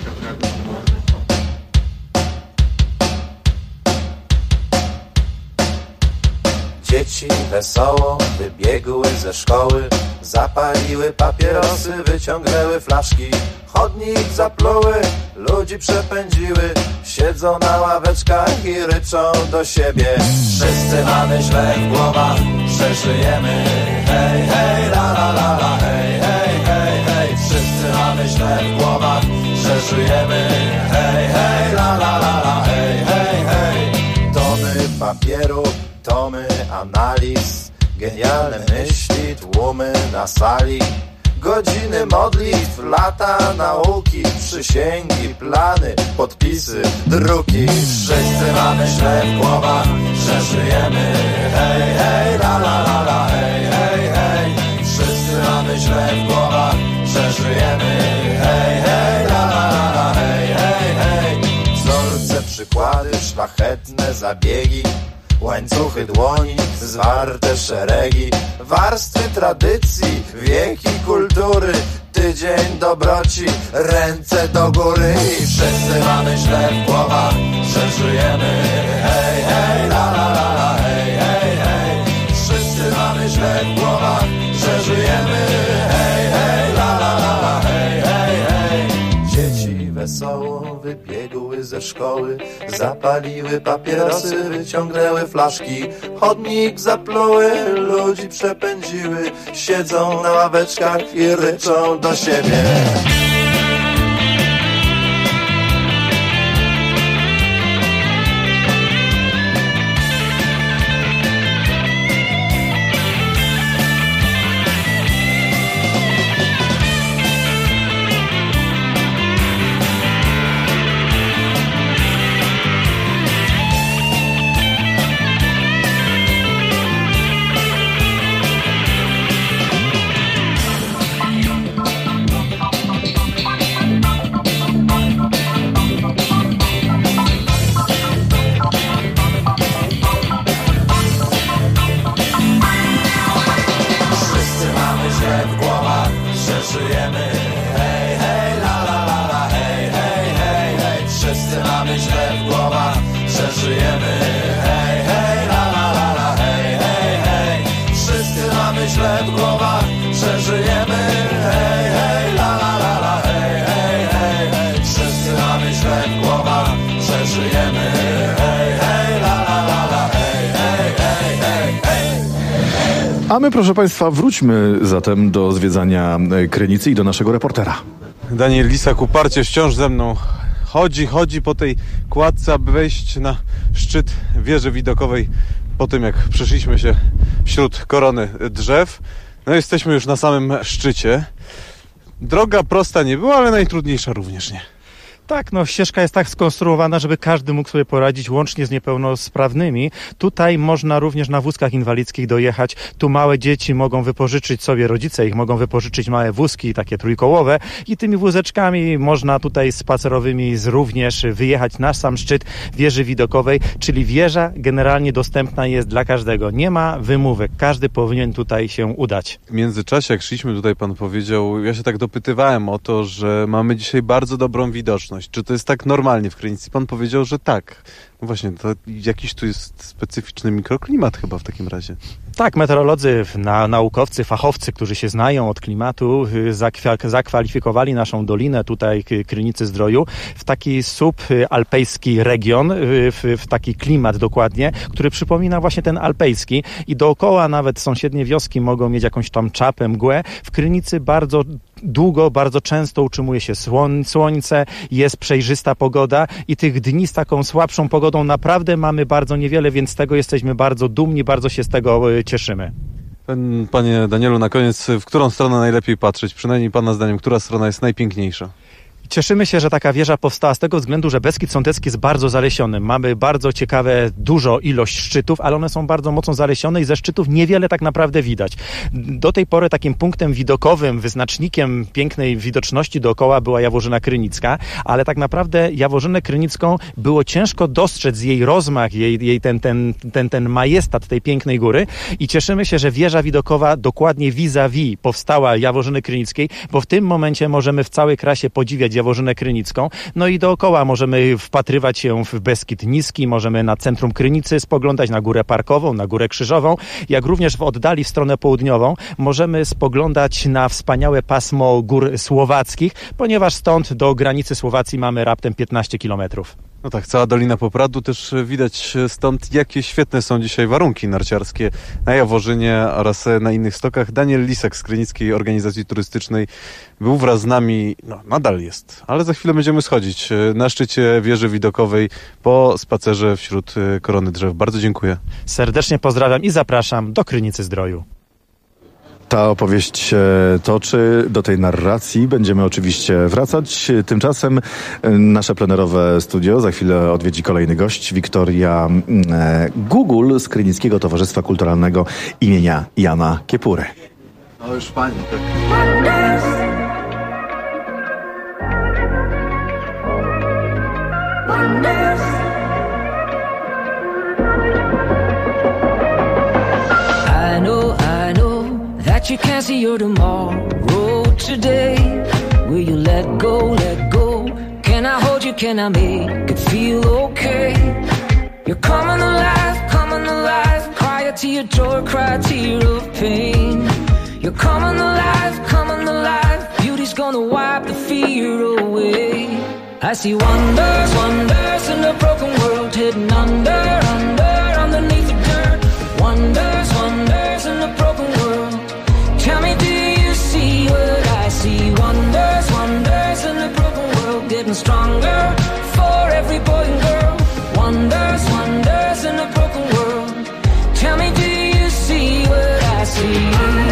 Speaker 12: Dzieci wesoło wybiegły ze szkoły, zapaliły papierosy, wyciągnęły flaszki. Chodnik zapluły, ludzi przepędziły, siedzą na ławeczkach i ryczą do siebie. Wszyscy mamy źle w głowach, przeżyjemy. Hej, hej, la la la la, hej, hej, hej, hej. Wszyscy mamy źle w głowach, przeżyjemy. Hej, hej, la la la la, hej, hej, hej. Tony papieru, tomy analiz, genialne myśli, tłumy na sali. Godziny modlitw, lata nauki, przysięgi, plany, podpisy, druki. Wszyscy mamy źle w głowach, przeżyjemy. Hej, hej, la la la la, hej, hej, hej. Wszyscy mamy źle w głowach, przeżyjemy. Hej, hej, la la la la, hej, hej, hej. Wzorce, przykłady, szlachetne zabiegi, łańcuchy dłoni, zwarte szeregi, warstwy tradycji, wieki kultury, tydzień dobroci, ręce do góry. I wszyscy mamy źle w głowach, przeżyjemy. Hej, hej, la la la la, hej, hej, hej. Wszyscy mamy źle w głowach, przeżyjemy. Hej, hej, la la la la, hej, hej, hej. Dzieci wesoło wybiegły ze szkoły, zapaliły papierosy, wyciągnęły flaszki. Chodnik zapluły, ludzi przepędziły, siedzą na ławeczkach i ryczą do siebie.
Speaker 5: A my, proszę Państwa, wróćmy zatem do zwiedzania Krynicy i do naszego reportera.
Speaker 2: Daniel Lisak uparcie wciąż ze mną chodzi po tej kładce, aby wejść na szczyt wieży widokowej po tym, jak przeszliśmy się wśród korony drzew. No jesteśmy już na samym szczycie. Droga prosta nie była, ale najtrudniejsza również nie.
Speaker 7: Tak, no ścieżka jest tak skonstruowana, żeby każdy mógł sobie poradzić, łącznie z niepełnosprawnymi. Tutaj można również na wózkach inwalidzkich dojechać. Tu małe dzieci mogą wypożyczyć sobie, rodzice ich mogą wypożyczyć małe wózki, takie trójkołowe i tymi wózeczkami można tutaj spacerowymi również wyjechać na sam szczyt wieży widokowej, czyli wieża generalnie dostępna jest dla każdego. Nie ma wymówek, każdy powinien tutaj się udać.
Speaker 2: W międzyczasie, jak szliśmy tutaj, pan powiedział, ja się tak dopytywałem o to, że mamy dzisiaj bardzo dobrą widoczność. Czy to jest tak normalnie w Krynicy? Pan powiedział, że tak. No właśnie, to jakiś tu jest specyficzny mikroklimat chyba w takim razie.
Speaker 7: Tak, meteorolodzy, naukowcy, fachowcy, którzy się znają od klimatu, zakwalifikowali naszą dolinę tutaj Krynicy Zdroju w taki subalpejski region, w taki klimat dokładnie, który przypomina właśnie ten alpejski i dookoła nawet sąsiednie wioski mogą mieć jakąś tam czapę, mgłę. W Krynicy bardzo długo, bardzo często utrzymuje się słońce, jest przejrzysta pogoda i tych dni z taką słabszą pogodą naprawdę mamy bardzo niewiele, więc z tego jesteśmy bardzo dumni, bardzo się z tego cieszymy.
Speaker 2: Panie Danielu, na koniec, w którą stronę najlepiej patrzeć? Przynajmniej pana zdaniem, która strona jest najpiękniejsza?
Speaker 7: Cieszymy się, że taka wieża powstała z tego względu, że Beskid Sądecki jest bardzo zalesiony. Mamy bardzo ciekawe, dużo ilość szczytów, ale one są bardzo mocno zalesione i ze szczytów niewiele tak naprawdę widać. Do tej pory takim punktem widokowym, wyznacznikiem pięknej widoczności dookoła była Jaworzyna Krynicka, ale tak naprawdę Jaworzynę Krynicką było ciężko dostrzec jej rozmach, jej ten majestat tej pięknej góry i cieszymy się, że wieża widokowa dokładnie vis-a-vis powstała Jaworzyny Krynickiej, bo w tym momencie możemy w całej krasie podziwiać Jaworzynę Krynicką. No i dookoła możemy wpatrywać się w Beskid Niski, możemy na centrum Krynicy spoglądać na Górę Parkową, na Górę Krzyżową, jak również w oddali w stronę południową możemy spoglądać na wspaniałe pasmo gór słowackich, ponieważ stąd do granicy Słowacji mamy raptem 15 kilometrów.
Speaker 2: No tak, cała Dolina Popradu, też widać stąd, jakie świetne są dzisiaj warunki narciarskie na Jaworzynie oraz na innych stokach. Daniel Lisak z Krynickiej Organizacji Turystycznej był wraz z nami, no nadal jest, ale za chwilę będziemy schodzić na szczycie wieży widokowej po spacerze wśród korony drzew. Bardzo dziękuję.
Speaker 7: Serdecznie pozdrawiam i zapraszam do Krynicy Zdroju.
Speaker 5: Ta opowieść się toczy, do tej narracji będziemy oczywiście wracać. Tymczasem nasze plenerowe studio za chwilę odwiedzi kolejny gość, Wiktoria Gugul z Krynickiego Towarzystwa Kulturalnego imienia Jana Kiepury.
Speaker 2: No już pani, tak.
Speaker 13: That you can't see your tomorrow today. Will you let go, let go? Can I hold you, can I make it feel okay? You're coming alive, cry a tear, joy, cry a tear of pain. You're coming alive, beauty's gonna wipe the fear away. I see wonders, wonders in a broken world, hidden under, under, underneath the dirt. Wonders, wonders in a broken world. Tell me, do you see what I see? Wonders, wonders in a broken world, getting stronger for every boy and girl. Wonders, wonders in a broken world. Tell me, do you see what I see?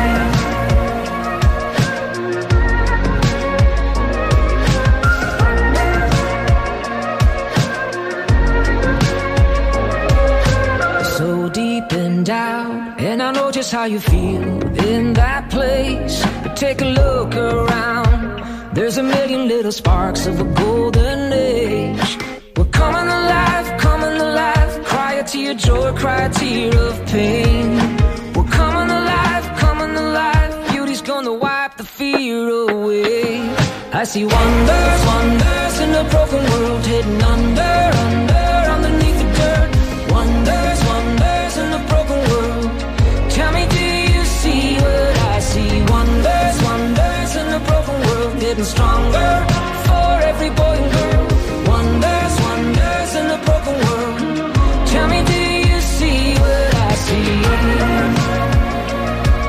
Speaker 13: So deep in doubt, and I know just how you feel in that place. But take a look around, there's a million little sparks of a golden age. We're coming alive, cry a tear, joy, cry a tear of pain. We're coming alive, beauty's gonna wipe the fear away. I see wonders, wonders in a broken world, hidden under, under, underneath the dirt. Wonders, wonders in a broken world. Tell me, do you see what I see? Wonders, wonders in a broken world, getting stronger for every boy and girl. Wonders, wonders in a broken world. Tell me, do you see what I see?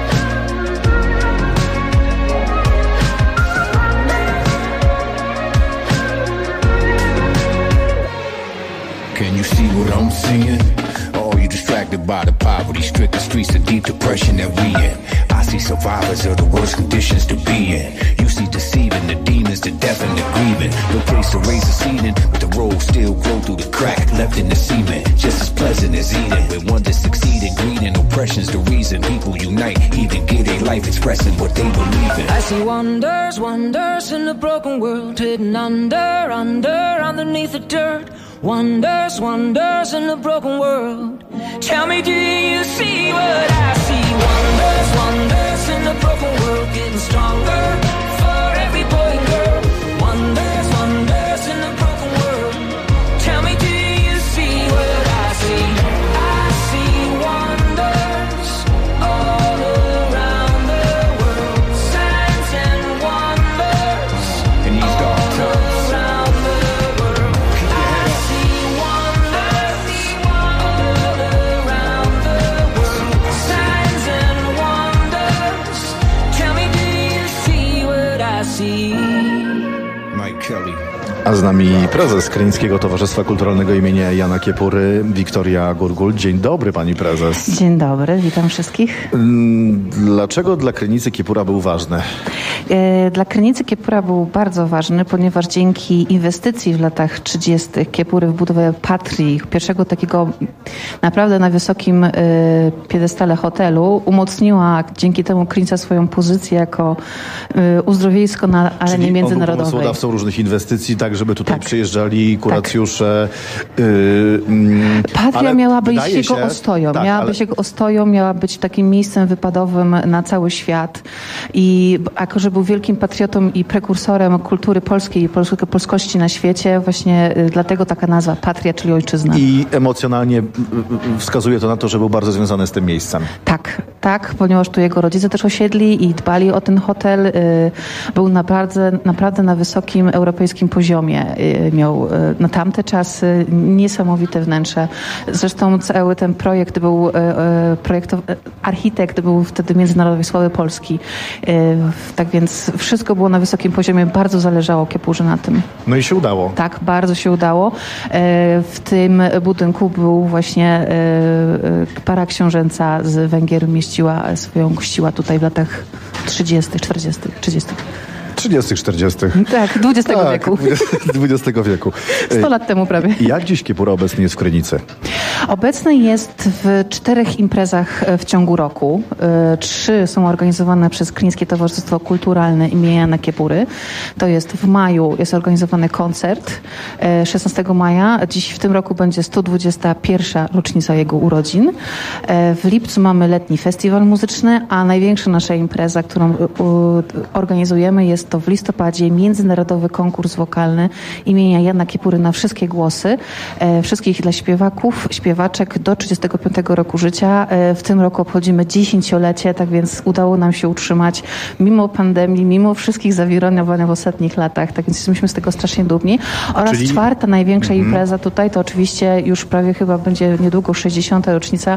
Speaker 14: by the poverty-stricken streets of deep depression that we in. I see survivors of the worst conditions to be in. You see deceiving the demons, the deaf and the grieving. No place to raise a seeding, but the road still grow through the crack left in the cement. Just as pleasant as eating. When one to succeed in greed and oppression's the reason people unite, even get a life expressing what they believe in.
Speaker 13: I see wonders, wonders in the broken world, hidden under, underneath the dirt. Wonders, wonders in the broken world. Tell me, do you see what I see? Wonders, wonders in the broken world, getting stronger for every boy and girl. Wonders, wonders in the broken world. Tell me, do you see what I see? I see wonders all around the world. Signs and wonders
Speaker 14: in these dark times.
Speaker 5: A z nami prezes Krynickiego Towarzystwa Kulturalnego imienia Jana Kiepury, Wiktoria Gurgul. Dzień dobry, pani prezes.
Speaker 15: Dzień dobry, witam wszystkich.
Speaker 5: Dlaczego dla Krynicy Kiepura był ważny?
Speaker 15: Dla Krynicy Kiepura był bardzo ważny, ponieważ dzięki inwestycji w latach 30. Kiepury w budowę Patrii, pierwszego takiego naprawdę na wysokim piedestale hotelu, umocniła dzięki temu Krynica swoją pozycję jako uzdrowisko na arenie międzynarodowej.
Speaker 5: On był pomysłodawcą różnych inwestycji, tak żeby tutaj przyjeżdżali kuracjusze.
Speaker 15: Patria miała być jego ostoją. Być jego ostoją, miała być takim miejscem wypadowym na cały świat. I jako, że był wielkim patriotą i prekursorem kultury polskiej i polskości na świecie, właśnie dlatego taka nazwa Patria, czyli ojczyzna.
Speaker 5: I emocjonalnie wskazuje to na to, że był bardzo związany z tym miejscem.
Speaker 15: Tak, ponieważ tu jego rodzice też osiedli i dbali o ten hotel. Był naprawdę na wysokim europejskim poziomie. Miał na tamte czasy niesamowite wnętrze. Zresztą cały ten projekt był architekt był wtedy międzynarodowej sławy Polski. Tak więc wszystko było na wysokim poziomie. Bardzo zależało Kiepurze na tym.
Speaker 5: No i się udało.
Speaker 15: Tak, bardzo się udało. W tym budynku był właśnie para książęca z Węgier gościła tutaj w latach 30., 40., 30.
Speaker 5: 30., 40.
Speaker 15: Tak, XX wieku.
Speaker 5: XX wieku.
Speaker 15: 100 lat temu prawie.
Speaker 5: Jak dziś Kiepura obecny jest w Krynicy?
Speaker 15: Obecny jest w 4 imprezach w ciągu roku. 3 są organizowane przez Krynickie Towarzystwo Kulturalne imienia Jana Kiepury. To jest w maju, jest organizowany koncert 16 maja. Dziś w tym roku będzie 121. rocznica jego urodzin. W lipcu mamy letni festiwal muzyczny, a największa nasza impreza, którą organizujemy, jest to w listopadzie międzynarodowy konkurs wokalny imienia Jana Kiepury na wszystkie głosy. Wszystkich dla śpiewaków, śpiewaczek do 35 roku życia. W tym roku obchodzimy 10-lecie, tak więc udało nam się utrzymać mimo pandemii, mimo wszystkich zawirowań w ostatnich latach. Tak więc jesteśmy z tego strasznie dumni. Oraz 4. największa impreza tutaj to oczywiście już prawie chyba będzie niedługo 60. rocznica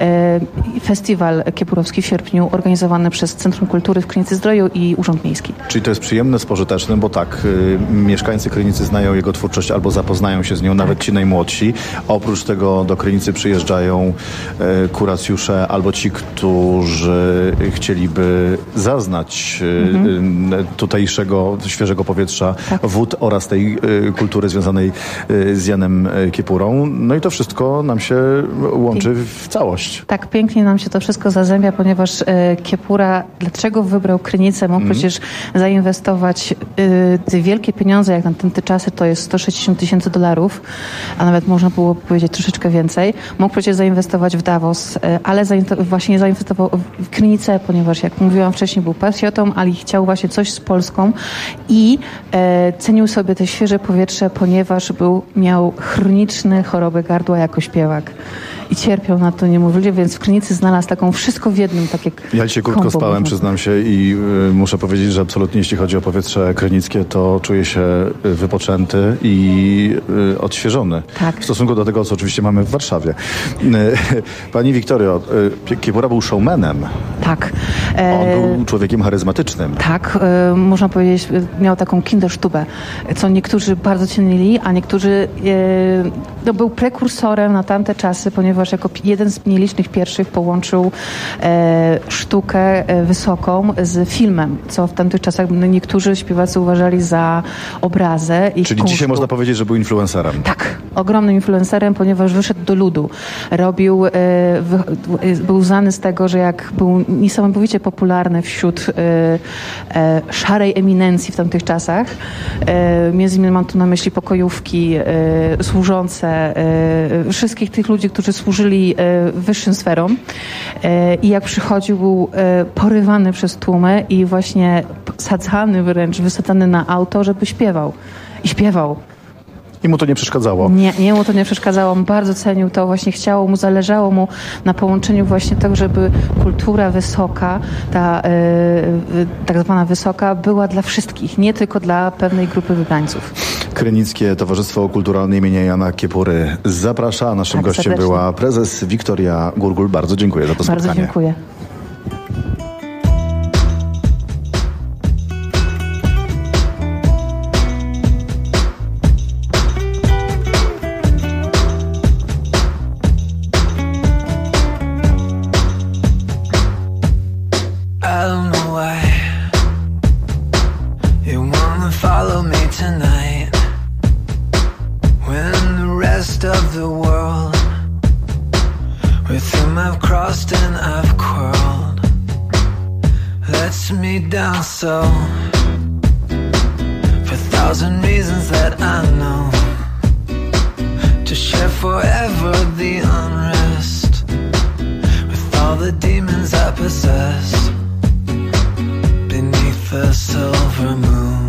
Speaker 15: festiwal kiepurowski w sierpniu organizowany przez Centrum Kultury w Krynicy Zdroju i Urząd Miejski.
Speaker 5: Czyli to jest przyjemne z pożytecznym, bo tak, mieszkańcy Krynicy znają jego twórczość albo zapoznają się z nią, nawet ci najmłodsi. Oprócz tego do Krynicy przyjeżdżają kuracjusze albo ci, którzy chcieliby zaznać tutejszego, świeżego powietrza, wód oraz tej kultury związanej z Janem Kiepurą. No i to wszystko nam się łączy w całość.
Speaker 15: Tak, pięknie nam się to wszystko zazębia, ponieważ Kiepura, dlaczego wybrał Krynicę? Mógł przecież zainwestować wielkie pieniądze, jak na te czasy to jest $160,000, a nawet można było powiedzieć troszeczkę więcej. Mógł przecież zainwestować w Davos, ale właśnie zainwestował w Krynicę, ponieważ jak mówiłam wcześniej, był patriotą, ale chciał właśnie coś z Polską i cenił sobie te świeże powietrze, ponieważ miał chroniczne choroby gardła jako śpiewak. I cierpiał na to niemowlę, więc w Krynicy znalazł taką wszystko w jednym, takie
Speaker 5: Ja dzisiaj krótko spałem, przyznam się, i muszę powiedzieć, że absolutnie jeśli chodzi o powietrze krynickie, to czuję się wypoczęty i odświeżony. W stosunku do tego, co oczywiście mamy w Warszawie. Pani Wiktorio, Kiepura był showmanem.
Speaker 15: Tak.
Speaker 5: On był człowiekiem charyzmatycznym.
Speaker 15: Tak, można powiedzieć, miał taką Kinderstube, co niektórzy bardzo cenili, a niektórzy był prekursorem na tamte czasy, ponieważ ponieważ jako jeden z nielicznych pierwszych połączył sztukę wysoką z filmem, co w tamtych czasach niektórzy śpiewacy uważali za obrazę.
Speaker 5: Czyli dzisiaj można powiedzieć, że był influencerem.
Speaker 15: Tak, ogromnym influencerem, ponieważ wyszedł do ludu. Był znany z tego, że jak był niesamowicie popularny wśród szarej eminencji w tamtych czasach, między innymi mam tu na myśli pokojówki, służące, wszystkich tych ludzi, którzy służyli wyższym sferom, i jak przychodził, był porywany przez tłumy i właśnie sadzany wręcz, wysadzany na auto, żeby śpiewał. I śpiewał.
Speaker 5: I mu to nie przeszkadzało.
Speaker 15: Nie, mu to nie przeszkadzało. On bardzo cenił to, właśnie zależało mu na połączeniu właśnie tego, żeby kultura wysoka, ta tak zwana wysoka, była dla wszystkich, nie tylko dla pewnej grupy wybrańców.
Speaker 5: Krynickie Towarzystwo Kulturalne imienia Jana Kiepury zaprasza. Naszym gościem
Speaker 15: serdecznie
Speaker 5: była prezes Wiktoria Gurgul. Bardzo dziękuję za to spotkanie.
Speaker 15: Bardzo dziękuję.
Speaker 16: So, for 1,000 reasons that I know, to share forever the unrest with all the demons I possess beneath the silver moon.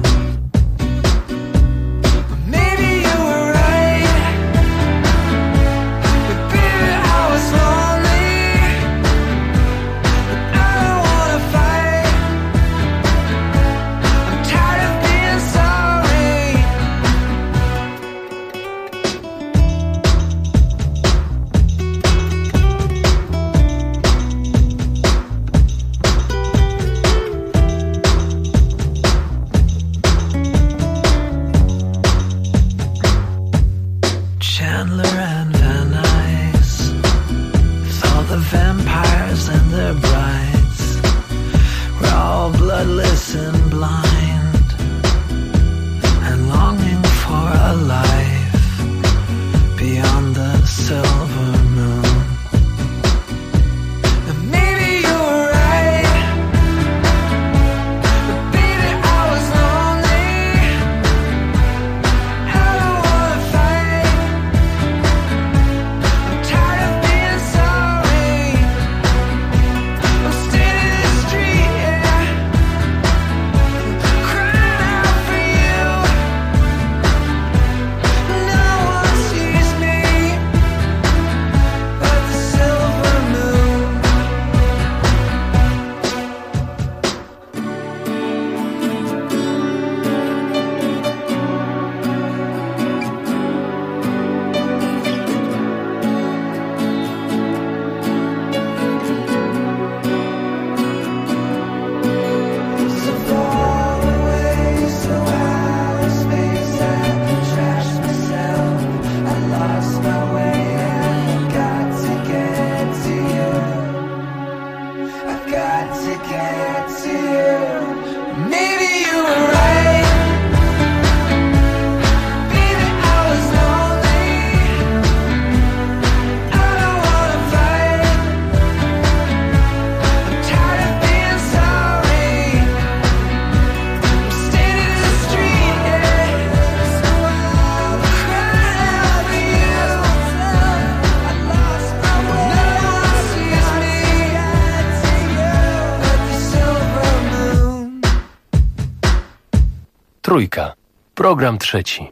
Speaker 17: Trójka. Program trzeci.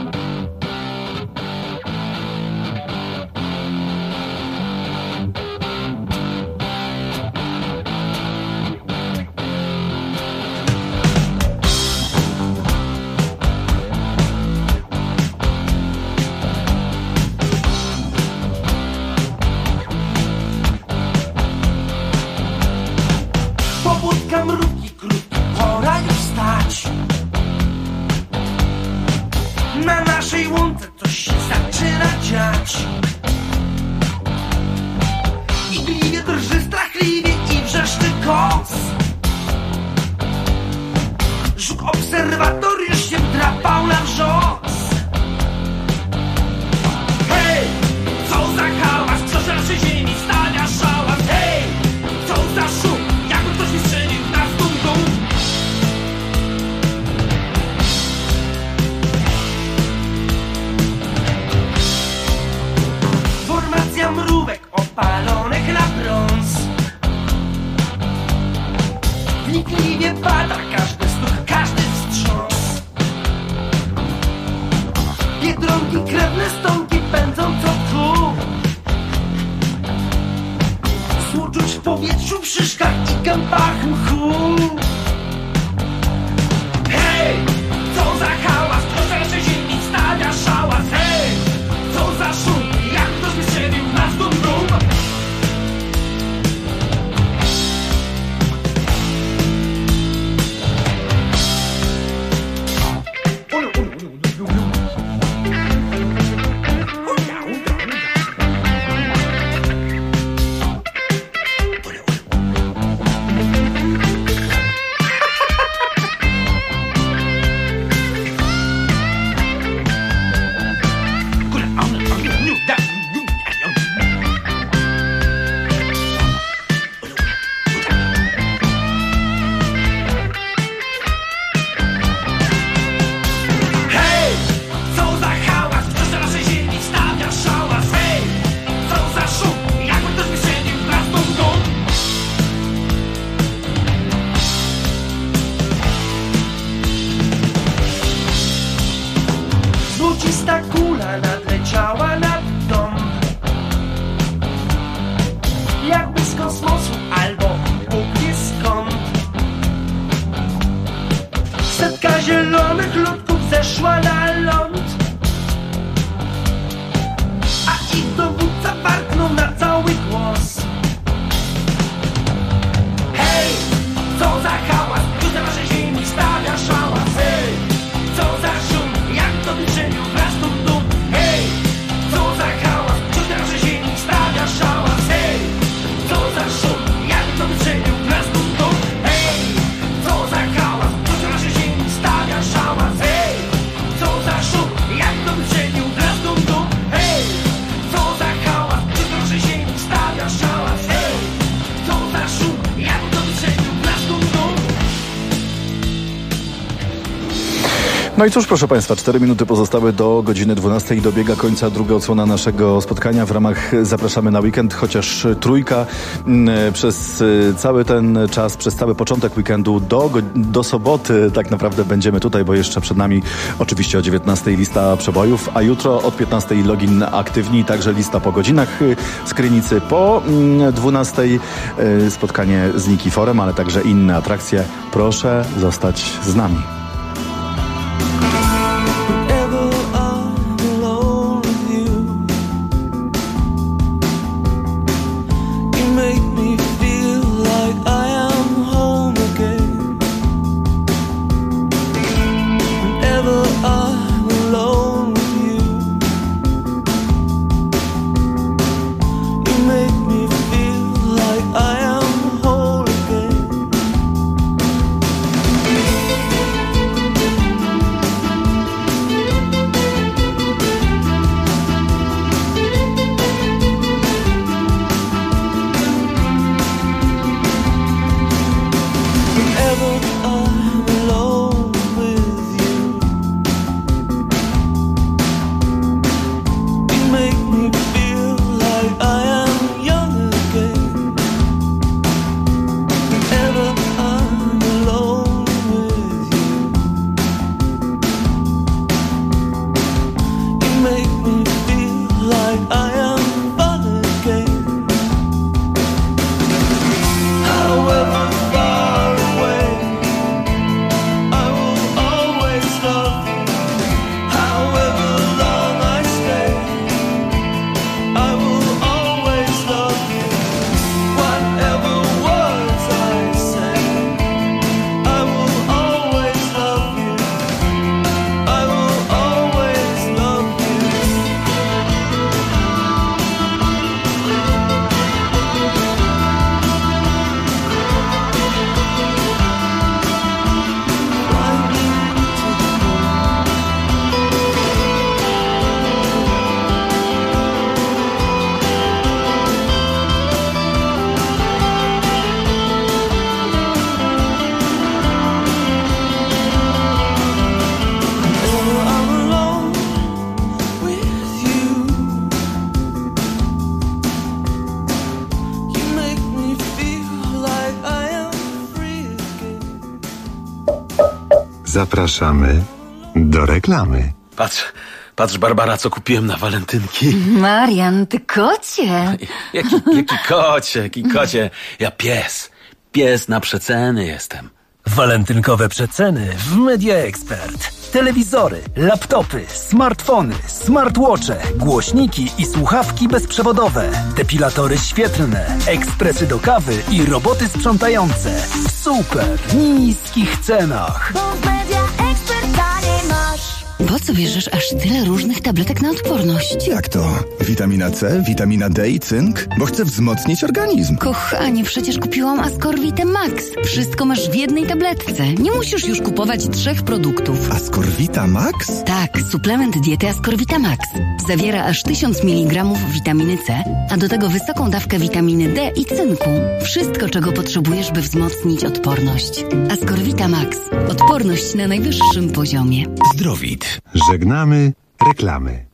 Speaker 18: Pobudka mrówki krótki, pora już wstać. Na naszej łące coś się zaczyna dziać. Żuk obserwator już się drapał na wrzos. Hej, co za hałas, kto z naszej ziemi stawia szałas. Hej, co za szum, jakby ktoś mi strzelił nas dum-dum. Formacja mrówek opalonych na brąz. Wnikliwie bada każdy stuk, każdy wstrząs. Biedronki, krewne stonki pędzą co tchu. Słuczuć w powietrzu, w szyszkach i gębach mchu. Hej, co za hałas, kto z naszej ziemi stawia szałas. Hej, co za szum, jak ktoś mi strzelił nas dum-dum. Złocista kula nadleciała nad dom, jakby z kosmosu albo Bóg wie skąd. Setka zielonych ludków zeszła na ląd, a ich dowódca warknął na cały głos. Hej, co za hałas, tu na naszej ziemi stawia szałas. Hej, co za szum, jak to wyczenił nas dum-dum. Hej, co za hałas, tu na naszej ziemi stawia szałas. Hej, co za szum, jak to wyczenił nas dum-dum. Hej, co za hałas, tu na naszej ziemi stawia szałas. Hej, co za szum, jak to wyczenił nas dum-dum. Hej, co za hałas, tu na naszej ziemi stawia szałas. Hej, co za szum, jak to wyczenił nas dum-dum.
Speaker 5: No i cóż, proszę Państwa, 4 minuty pozostały do godziny 12 i dobiega końca druga odsłona naszego spotkania. W ramach Zapraszamy na weekend, chociaż trójka przez cały ten czas, przez cały początek weekendu do soboty tak naprawdę będziemy tutaj, bo jeszcze przed nami oczywiście o 19 lista przebojów, a jutro od 15 login aktywni, także lista po godzinach z Krynicy, po 12 spotkanie z Nikiforem, ale także inne atrakcje. Proszę zostać z nami.
Speaker 16: I am whole again.
Speaker 4: Zapraszamy do reklamy.
Speaker 20: Patrz, Barbara, co kupiłem na walentynki.
Speaker 21: Marian, ty kocie.
Speaker 20: Jaki kocie? Ja pies. Pies na przeceny jestem.
Speaker 3: Walentynkowe przeceny w Media Expert. Telewizory, laptopy, smartfony, smartwatche, głośniki i słuchawki bezprzewodowe, depilatory świetlne, ekspresy do kawy i roboty sprzątające w super niskich cenach.
Speaker 19: Bo w Media Expert taniej masz.
Speaker 21: Po co bierzesz aż tyle różnych tabletek na odporność?
Speaker 22: Jak to? Witamina C, witamina D i cynk? Bo chcę wzmocnić organizm.
Speaker 21: Kochanie, przecież kupiłam Ascorvite Max. Wszystko masz w jednej tabletce. Nie musisz już kupować 3 produktów.
Speaker 22: Ascorvita Max?
Speaker 21: Tak, suplement diety Ascorvita Max. Zawiera aż 1000 mg witaminy C, a do tego wysoką dawkę witaminy D i cynku. Wszystko, czego potrzebujesz, by wzmocnić odporność. Ascorvita Max. Odporność na najwyższym poziomie.
Speaker 4: Zdrowit. Żegnamy reklamy.